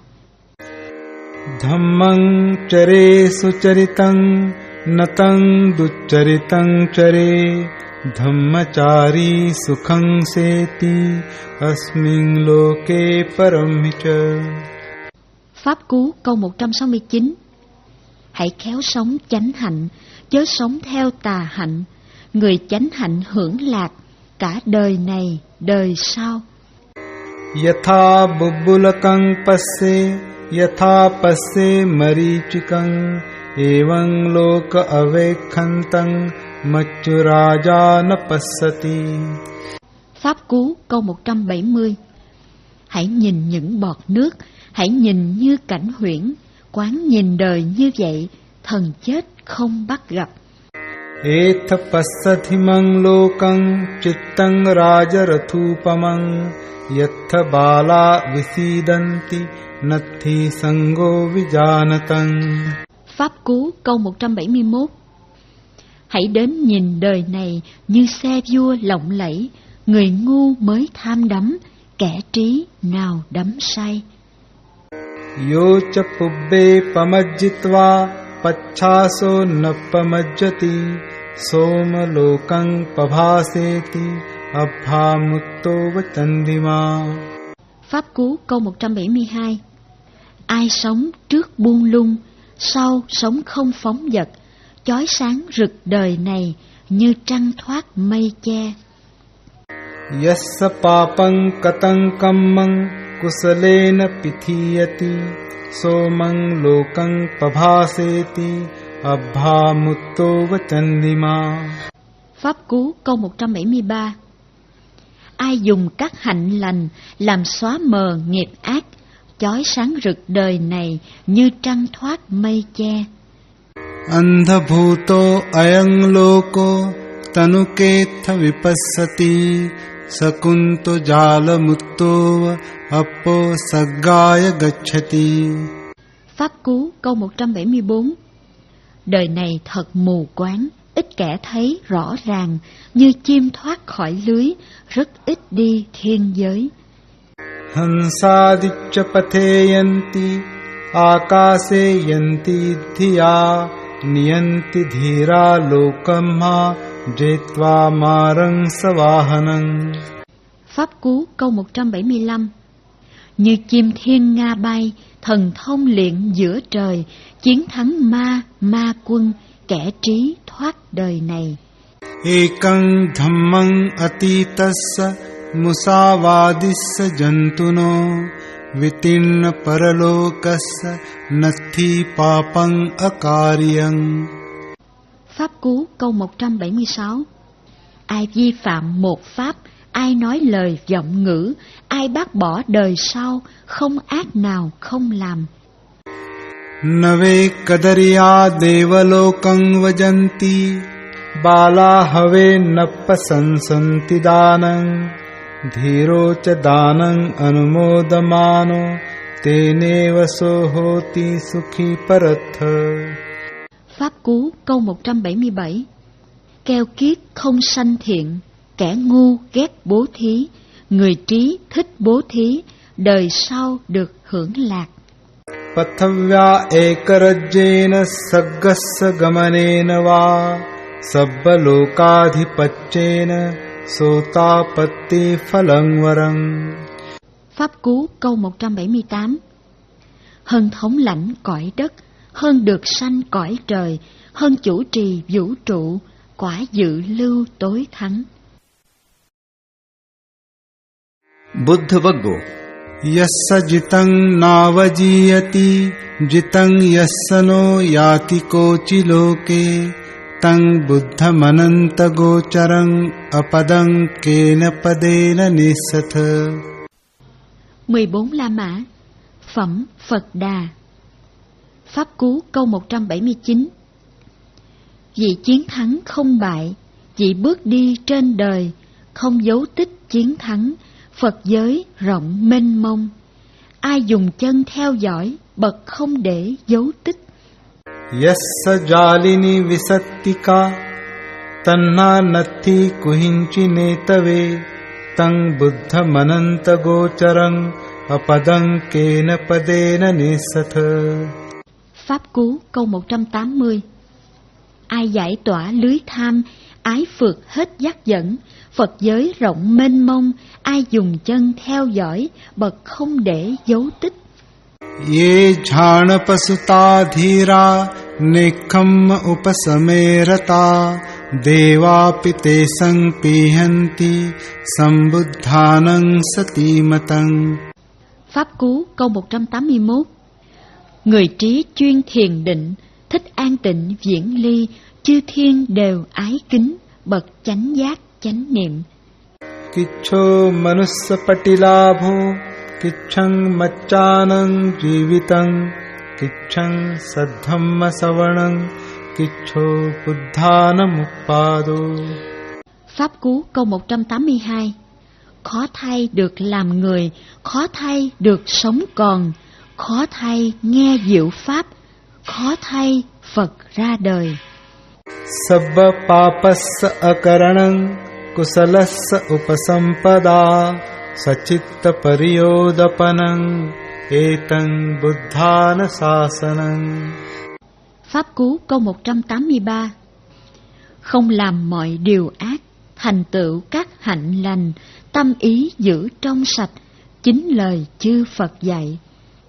Dhammang chare sucharitang natang ducharitang chare dhammachari sukhang seti asmin loke parammicha. Pháp Cú câu một trăm sáu mươi chín. Hãy khéo sống chánh hạnh, chớ sống theo tà hạnh, người chánh hạnh hưởng lạc cả đời này đời sau. Yatha bubbulakang passe yatha passe marichikang evang loka avekhantang machuraja napassati. Pháp Cú câu một trăm bảy mươi. Hãy nhìn những bọt nước, hãy nhìn như cảnh huyễn, quán nhìn đời như vậy, thần chết không bắt gặp. Etha passathimang lokang chittang rajarathupamang yatha bala visidanti nathi sango vijanatang. Pháp Cú câu một trăm bảy mươi mốt. Hãy đến nhìn đời này như xe vua lộng lẫy, người ngu mới tham đắm, kẻ trí nào đắm say. Yo cha pubbe pamajjitva pacchaso nappamajjati soma lokang pabhaseti abhamutto vachandima. Pháp Cú câu một trăm bảy mươi hai. Ai sống trước buông lung, sau sống không phóng dật, chói sáng rực đời này như trăng thoát mây che. Yassa papang katang kammang kusalena pithiyati somang lokang pabhaseti abhamutto vachandima. Pháp Cú câu một trăm bảy mươi ba. Ai dùng các hạnh lành làm xóa mờ nghiệp ác, chói sáng rực đời này như trăng thoát mây che. Andhabhuto ayang loko tanuketha vipassati sakunto jala mutto appo saggaya gacchati. Pháp Cú câu một trăm bảy mươi bốn. Đời này thật mù quáng, ít kẻ thấy rõ ràng, như chim thoát khỏi lưới, rất ít đi thiên giới. Hansadicca patheyanti akase yanti dhiya niyanti dhira lokamha jetva marang savahanang. Pháp Cú câu một trăm bảy mươi lăm. Như chim thiên nga bay, thần thông luyện giữa trời, chiến thắng ma, ma quân, kẻ trí thoát đời này. Ekang dhammang atitassa musavadissa jantuno vitinna paralokassa nathi papang akaryang. Pháp Cú câu một trăm bảy mươi sáu. Ai vi phạm một pháp, ai nói lời vọng ngữ, ai bác bỏ đời sau, không ác nào không làm. Nave kadariya devalokang vajanti bala have nappasansanti danang dhiro cha danang anumodamano teneva sohoti sukhi paratha. Pháp Cú câu một trăm bảy mươi bảy. Keo kiết không sanh thiện, kẻ ngu ghét bố thí, người trí thích bố thí, đời sau được hưởng lạc. Pathavya ekarajjena saggassa gamanena va sabbalokadhipacchena sotapatti phalang varang. Pháp Cú câu một trăm bảy mươi tám. Hơn thống lãnh cõi đất, hơn được sanh cõi trời, hơn chủ trì vũ trụ, quả dự lưu tối thắng. Buddha Vaggo. Yassa jitang navajiyati jitang yassa no yati kochi loke tang buddha mananta gocarang apadang kena padena nisatha. mười bốn La Mã. Phẩm Phật Đà. Pháp Cú câu một trăm bảy mươi chín. Vị chiến thắng không bại, vị bước đi trên đời, không dấu tích chiến thắng, Phật giới rộng mênh mông. Ai dùng chân theo dõi, bậc không để dấu tích. Yassa jalini visattika tanna nathi kuhinchi netave tang buddha mananta gocarang apadang kena padena nisatha. Pháp Cú câu một trăm tám mươi. Ai giải tỏa lưới tham, ái phượt hết dắt dẫn, Phật giới rộng mênh mông, ai dùng chân theo dõi, bậc không để dấu tích. Ye jhana pasuta dhira nekham upasamerata deva pite sang pihanti sambuddhanang satimatang. Pháp Cú câu một trăm tám mươi mốt. Người trí chuyên thiền định, thích an tịnh viễn ly, chư thiên đều ái kính, bậc chánh giác chánh niệm. Kicho manussa patilabho kichang machanang jivitang kichang saddhamma savanang kicho buddhanam uppado. Pháp Cú câu một trăm tám mươi hai. Khó thay được làm người, khó thay được sống còn, khó thay nghe diệu pháp, khó thay Phật ra đời. Sabba papassa akaranang kusalassa upasampada sachitta pariyodapanang etang buddhana sasanang. Pháp Cú câu một trăm tám mươi ba. Không làm mọi điều ác, thành tựu các hạnh lành, tâm ý giữ trong sạch, chính lời chư Phật dạy.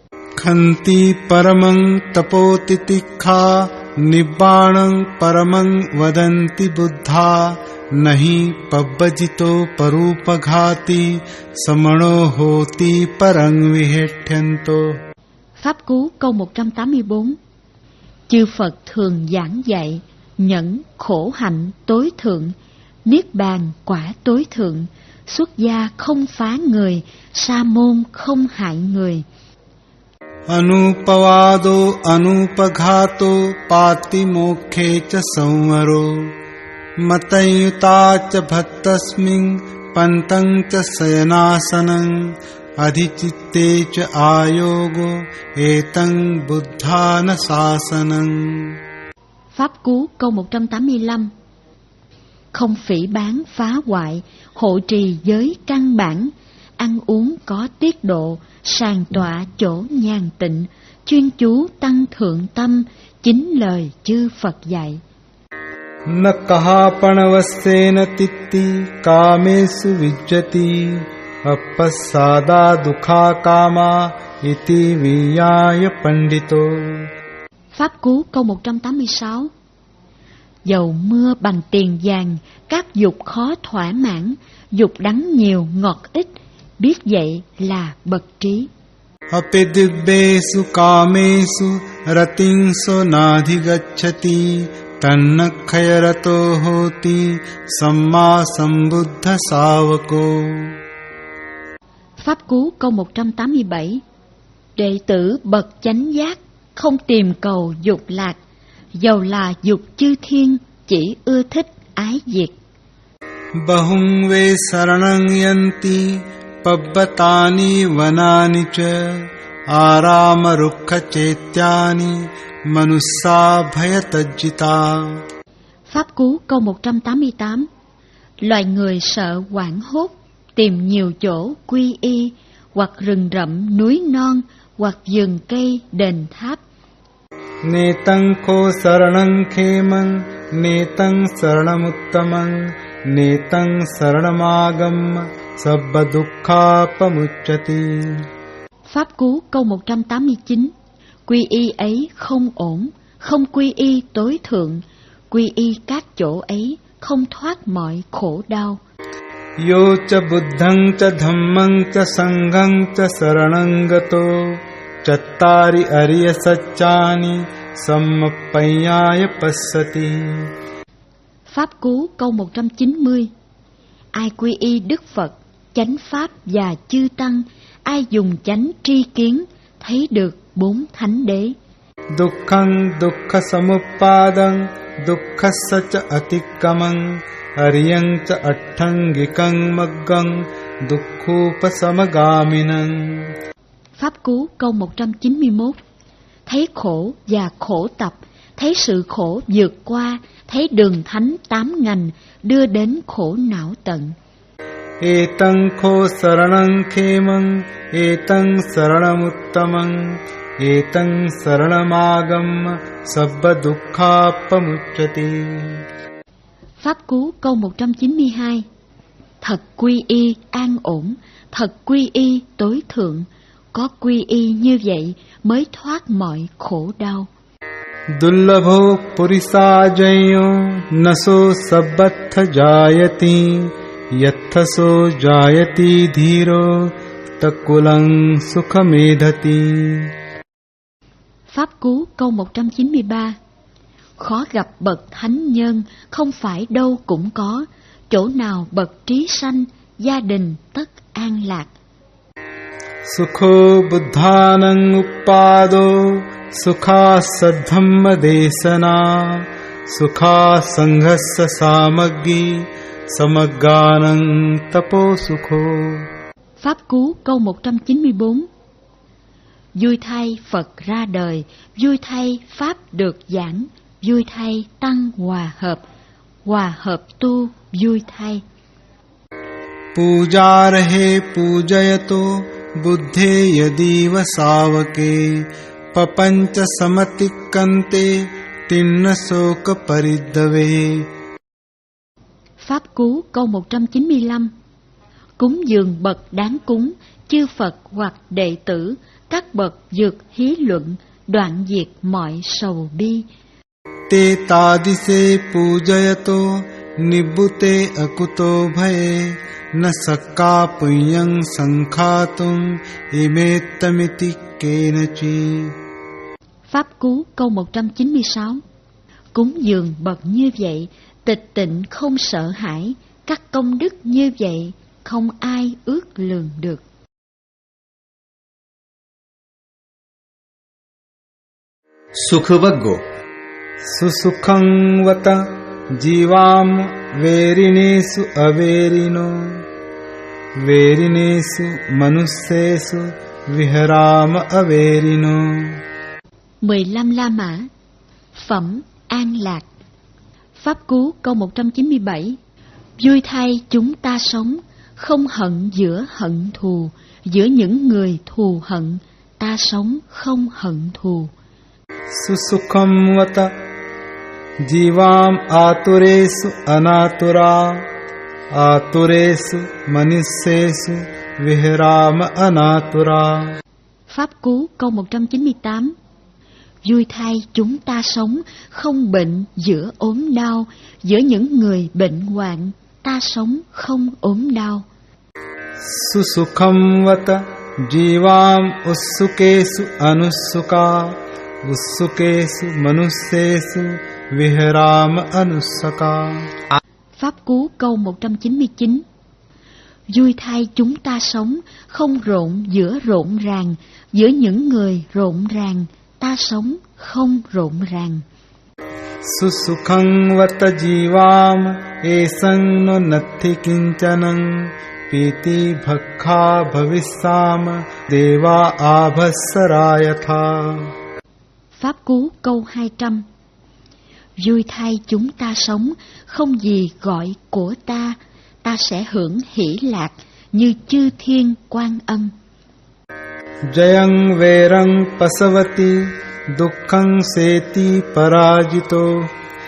Khanti paramang tapotitikha nibbanang paramang vadanti buddha nahi pabbajito parupaghati samano hoti parang vihetyanto. Pháp Cú câu một trăm tám mươi bốn. Chư Phật thường giảng dạy, nhẫn khổ hạnh tối thượng, niết bàn quả tối thượng, xuất gia không phá người, sa môn không hại người. Anupavado anupaghato pati mokhe cha samvaro matayuta cha bhattasmin pantang cha sayanasanang adhichitte cha ayogo etang buddhana sasanang. Pháp Cú câu một trăm tám mươi lăm. không phỉ báng phá hoại, hộ trì giới căn bản, ăn uống có tiết độ, sàng tọa chỗ nhàn tịnh, chuyên chú tăng thượng tâm, chính lời chư Phật dạy. Na kaha panavasena titti kamesu vijjati appasada dukha kama iti viyaya pandito. Pháp Cú câu một trăm tám mươi sáu. Dầu mưa bằng tiền vàng, các dục khó thỏa mãn, dục đắng nhiều ngọt ít, biết vậy là bậc trí. Apedibbesu kamesu ratinso nadhigacchati tannakhayarato hoti samma sambuddha savako. Pháp Cú câu một trăm tám mươi bảy. Đệ tử bậc chánh giác không tìm cầu dục lạc, dầu là dục chư thiên, chỉ ưa thích ái diệt. Bahung ve saranang yanti pabbatani vanani cha arama rukha chetyani manussa bhayatajjita. Pháp Cú câu một trăm tám mươi tám. Loài người sợ hoảng hốt, tìm nhiều chỗ quy y, hoặc rừng rậm núi non, hoặc vườn cây đền tháp. Netang ko saranang khemang netang saranamuttamang netang saranamagam sabba dukkha pamucchati. Pháp Cú câu một trăm tám mươi chín. Quy y ấy không ổn, không quy y tối thượng, quy y các chỗ ấy không thoát mọi khổ đau. Yo cha buddhang cha dhammang cha sanghang cha saranang gato chattari ariya saccani sammappayaya passati. Pháp Cú câu một trăm chín mươi. Ai quy y Đức Phật, chánh Pháp và chư Tăng, ai dùng chánh tri kiến, thấy được bốn thánh đế. Dukkhang dukkha samuppadang dukkhassa cha atikkamang ariyang cha atthangikang maggang dukkhopasamagaminang. Pháp Cú câu một trăm chín mươi mốt. Thấy khổ và khổ tập, thấy sự khổ vượt qua, thấy đường thánh tám ngành đưa đến khổ não tận. Etang kho saranang khemang etang saranamuttamang etang saranamagam sabba dukkha pamucchati. Pháp Cú câu một trăm chín mươi hai. Thật quy y an ổn, thật quy y tối thượng, có quy y như vậy mới thoát mọi khổ đau. Dullabho purisajayo naso sabbatha jayati yathaso jayati dhiro takulang sukhamedhati. Pháp Cú câu một trăm chín mươi ba. Khó gặp bậc thánh nhân, không phải đâu cũng có, chỗ nào bậc trí sanh, gia đình tất an lạc. Sukho buddhanang uppado sukha sadhamma desana sukha sanghassa samaggi samagganang tapo sukho. Pháp Cú câu một trăm chín mươi bốn. Vui thay Phật ra đời, vui thay Pháp được giảng, vui thay Tăng hòa hợp, hòa hợp tu vui thay. Puja rahe pujayato buddhe yadiva savake papancha samatikante tinna soka paridave. Pháp Cú câu một trăm chín mươi lăm. Cúng dường bậc đáng cúng, chư Phật hoặc đệ tử, các bậc vượt hí luận, đoạn diệt mọi sầu bi. Te tadise pujayato nibbute akuto bhaye na sakka punyang sankhatum imettamiti kenachi. Pháp Cú câu một trăm chín mươi sáu. Cúng dường bậc như vậy, tịch tịnh không sợ hãi, các công đức như vậy không ai ước lường được. Sukhavaggo. Susukhang vata jivam verinesu averino verinesu manussesu viharama averino. Mười lăm La Mã. Phẩm an lạc. Pháp Cú câu một trăm chín mươi bảy. Vui thay chúng ta sống, không hận giữa hận thù, giữa những người thù hận, ta sống không hận thù. Susukham vata jivam aturesu anatura, aturesu manissesu vihrama anatura. Pháp Cú câu một trăm chín mươi tám. Vui thay chúng ta sống, không bệnh giữa ốm đau, giữa những người bệnh hoạn, ta sống không ốm đau. Susukham vata jivam ussukesu anussuka, ussukesu manussesu vihrama anussaka. Pháp Cú câu một trăm chín mươi chín. Vui thay chúng ta sống, không rộn giữa rộn ràng, giữa những người rộn ràng, ta sống không rộn ràng. Susukhang vata jivam esang no nathi kinchanang, piti bhakha bhavisama deva abhasarayatha. Pháp Cú câu hai trăm. Vui thay chúng ta sống, không gì gọi của ta, ta sẽ hưởng hỷ lạc như chư thiên Quan Âm. Jayang verang pasavati dukkhang seti parajito,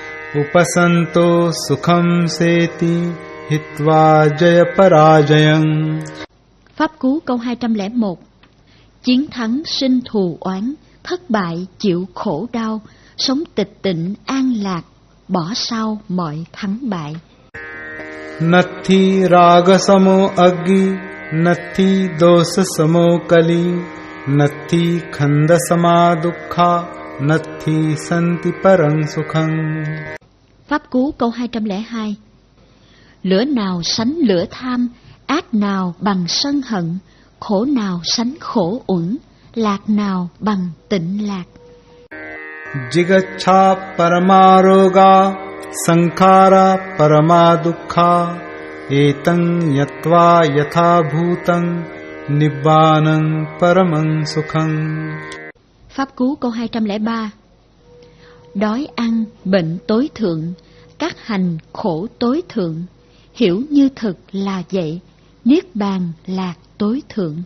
upasanto sukham seti hitva jaya parajayang. Pháp Cú câu hai trăm lẻ một. Chiến thắng sinh thù oán, thất bại chịu khổ đau, sống tịch tịnh an lạc, bỏ sau mọi thắng bại. Nathi raga samo aggi, nathi dosa samo kali, nathi khanda sama dukkha, nathi santi parang sukhang. Pháp Cú câu hai trăm lẻ hai. Lửa nào sánh lửa tham, ác nào bằng sân hận, khổ nào sánh khổ uẩn, lạc nào bằng tịnh lạc. Jigacha paramaroga, sankhara paramadukha, etang yatva yatha bhutang, nibbanang paramang sukhang. Pháp Cú câu hai trăm lẻ ba. Đói ăn, bệnh tối thượng, các hành khổ tối thượng, hiểu như thực là vậy, niết bàn lạc tối thượng.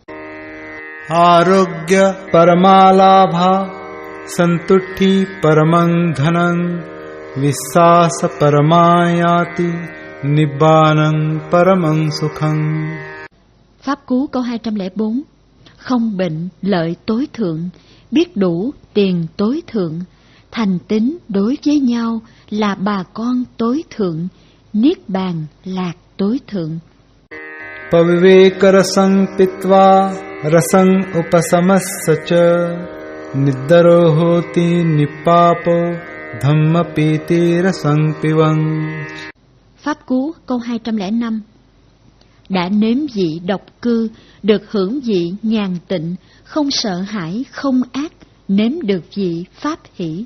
Arogya paramalabha, santutti paramang dhanang, vissasa paramayati, nibbanang paramang sukhang. Pháp Cú câu hai trăm lẻ bốn. Không bệnh lợi tối thượng, biết đủ tiền tối thượng, thành tín đối với nhau là bà con tối thượng, niết bàn lạc tối thượng. Paviveka rasang pitva rasang upasamassacha, niddaro hoti nipapo dhamma piti rasang pivang. Pháp Cú câu hai trăm lẻ năm. Đã nếm vị độc cư, được hưởng vị nhàn tịnh, không sợ hãi, không ác, nếm được vị pháp hỷ.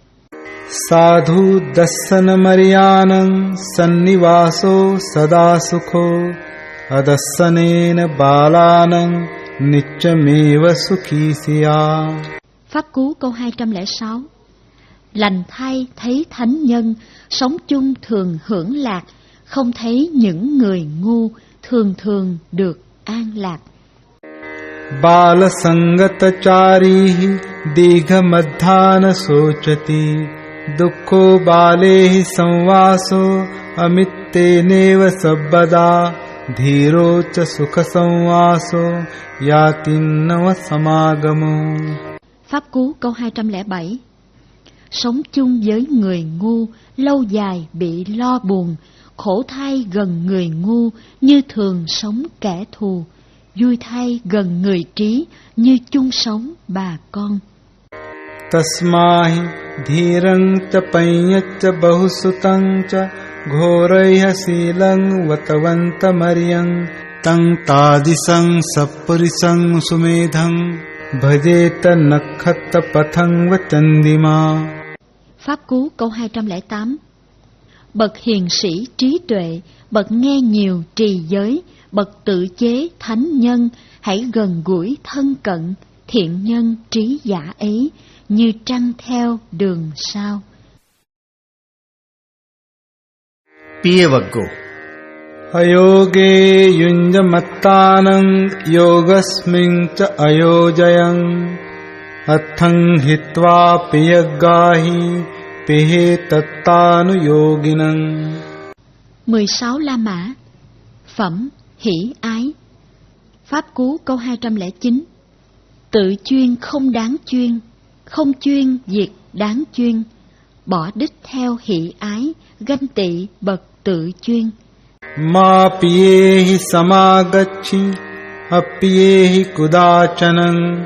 Sadhu dassana mariyanang sannivaso sada sukho, adassanena balanang nityameva sukhi siya. Pháp Cú câu hai trăm lẻ sáu. Lành thay thấy thánh nhân, sống chung thường hưởng lạc, không thấy những người ngu, thường thường được an lạc. Bala sangata charihi digha madhana sochati, dukkho balehi samvaso amitte sabbada, dhiro cha sukha samvaso yatinava samagamo. Pháp Cú câu hai trăm lẻ bảy. Sống chung với người ngu, lâu dài bị lo buồn, khổ thay gần người ngu, như thường sống kẻ thù, vui thay gần người trí, như chung sống bà con. Tasmahi dhirang cha payyacha bahusutang cha, ghoraiha silang vatavanta mariyang, tang tadisang sappurisang sumedhang, bhajeta nakhatta pathang vachandima. Pháp Cú câu hai trăm lẻ tám. Bậc hiền sĩ trí tuệ, bậc nghe nhiều trì giới, bậc tự chế thánh nhân, hãy gần gũi thân cận, thiện nhân trí giả ấy, như trăng theo đường sao. पिय वग्गो। अयोगे युञ्जमत्तानं योगस्मिन् च अयोजयं अथं हित्वा पियगाहि पिहे तत्तानुयोगिनं. mười sáu La Mã. Phẩm hỷ ái. Pháp Cú câu hai trăm lẻ chín. Tự chuyên không đáng chuyên, không chuyên việc đáng chuyên, bỏ đích theo hỷ ái, ganh tị bậc tự chuyên. Ma piyehi samagachi apiyehi kudachanan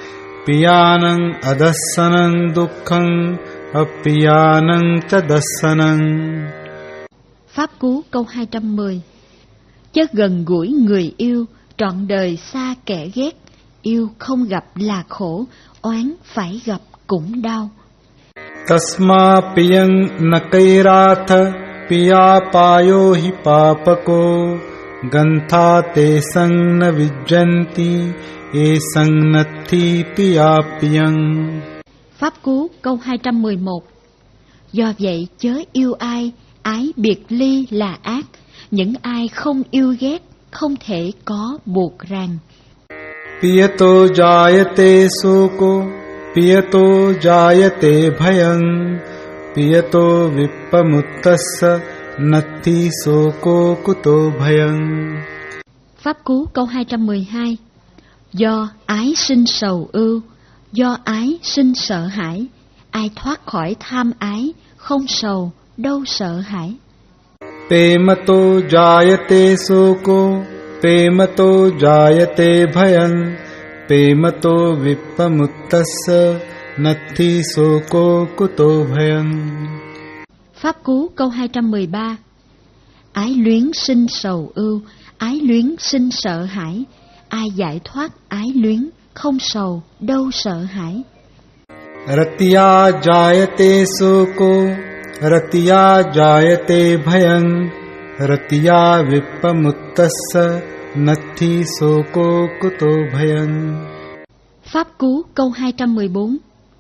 piyanang adassanang dukkhaṃ apiyanang cha dassanang. Pháp Cú câu hai trăm mười. Chớ gần gũi người yêu, trọn đời xa kẻ ghét, yêu không gặp là khổ, oán phải gặp cũng đau. Tasma piyang nakairatha piya payo hi papako gantha te sang na vijjanti e sang nathi piya piyang. Pháp Cú câu hai trăm mười một. Do vậy chớ yêu ai, ái biệt ly là ác, những ai không yêu ghét không thể có buộc ràng. Piyato jayate soko piyato jayate bhayang piyato vippamuttassa natti soko kuto bhayang. Pháp Cú câu hai trăm mười hai. Do ái sinh sầu ưu, do ái sinh sợ hãi, ai thoát khỏi tham ái, không sầu đâu sợ hãi. Pemato jayate soko pemato jayate bhayang pemato vippamuttassa natti soko kuto bhayang. Pháp Cú câu hai trăm mười ba. Ái luyến sinh sầu ưu, ái luyến sinh sợ hãi, ai giải thoát ái luyến, không sầu đâu sợ hãi. Ratiya jayate soko ratiya jayate bhayang ratiya vippamuttassa natti soko kuto bhayang. Pháp Cú câu hai trăm mười bốn.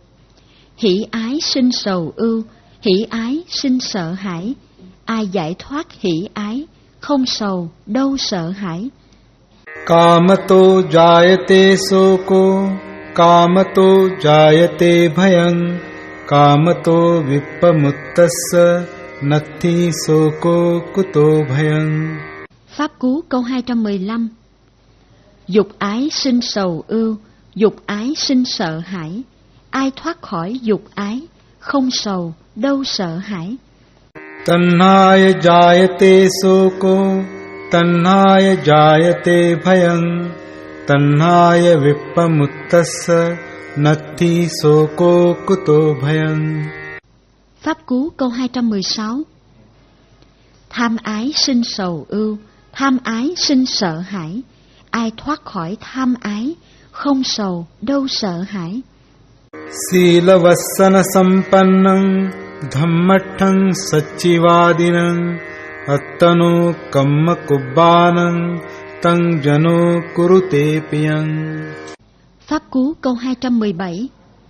Hỷ ái sinh sầu ưu, hỷ ái sinh sợ hãi, ai giải thoát hỷ ái, không sầu đâu sợ hãi. Kamato jayate soko kamato jayate bhayang kamato vippamuttassa natti soko kuto bhayang. Pháp Cú câu hai trăm mười lăm. Dục ái sinh sầu ưu, dục ái sinh sợ hãi, ai thoát khỏi dục ái, không sầu đâu sợ hãi. Tanhaya jayate soko tanhaya jayate bhayang tanhaya vippamuttassa natti soko kuto bhayang. Pháp Cú câu hai trăm mười sáu. Tham ái sinh sầu ưu, tham ái sinh sợ hãi, ai thoát khỏi tham ái, không sầu đâu sợ hãi. Sila vassana sampannam dhammatthaṃ sachivādinam attano kamma kubbanam tang jano kurute piyang. Pháp Cú câu hai trăm mười bảy.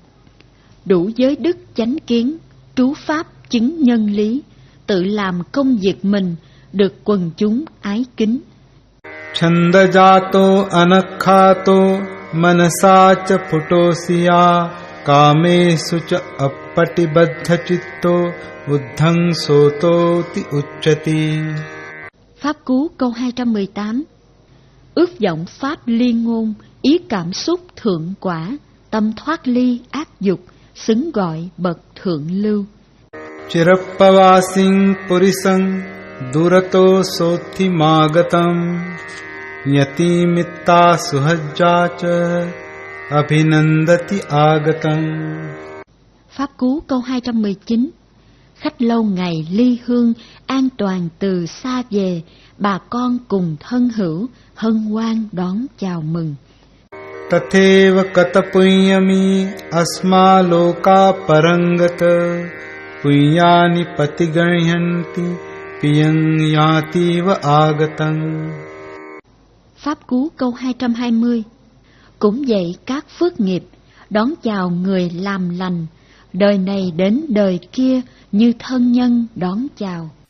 Đủ giới đức chánh kiến, trú pháp chứng nhân lý, tự làm công việc mình, được quần chúng ái kính. Chanda jato anakhato manasa cha phutosiya kamesu cha appatibaddha chitto buddhaṃ soto ti uccati. Pháp Cú câu hai trăm mười tám. Ước vọng pháp liên ngôn, ý cảm xúc thượng quả, tâm thoát ly ác dục, xứng gọi bậc thượng lưu. Chirappavasin purisang durato sothi magatam yati mitta suhajja cha abhinandati agatam. Pháp Cú câu hai trăm mười chín. Khách lâu ngày ly hương, an toàn từ xa về, bà con cùng thân hữu, hân hoan đón chào mừng. Tatheva katapunyami asma loka parangata punyani patiganyanti piyang yati va agatam. Pháp Cú câu hai trăm hai mươi. Cũng vậy các phước nghiệp, đón chào người làm lành, đời này đến đời kia như thân nhân đón chào.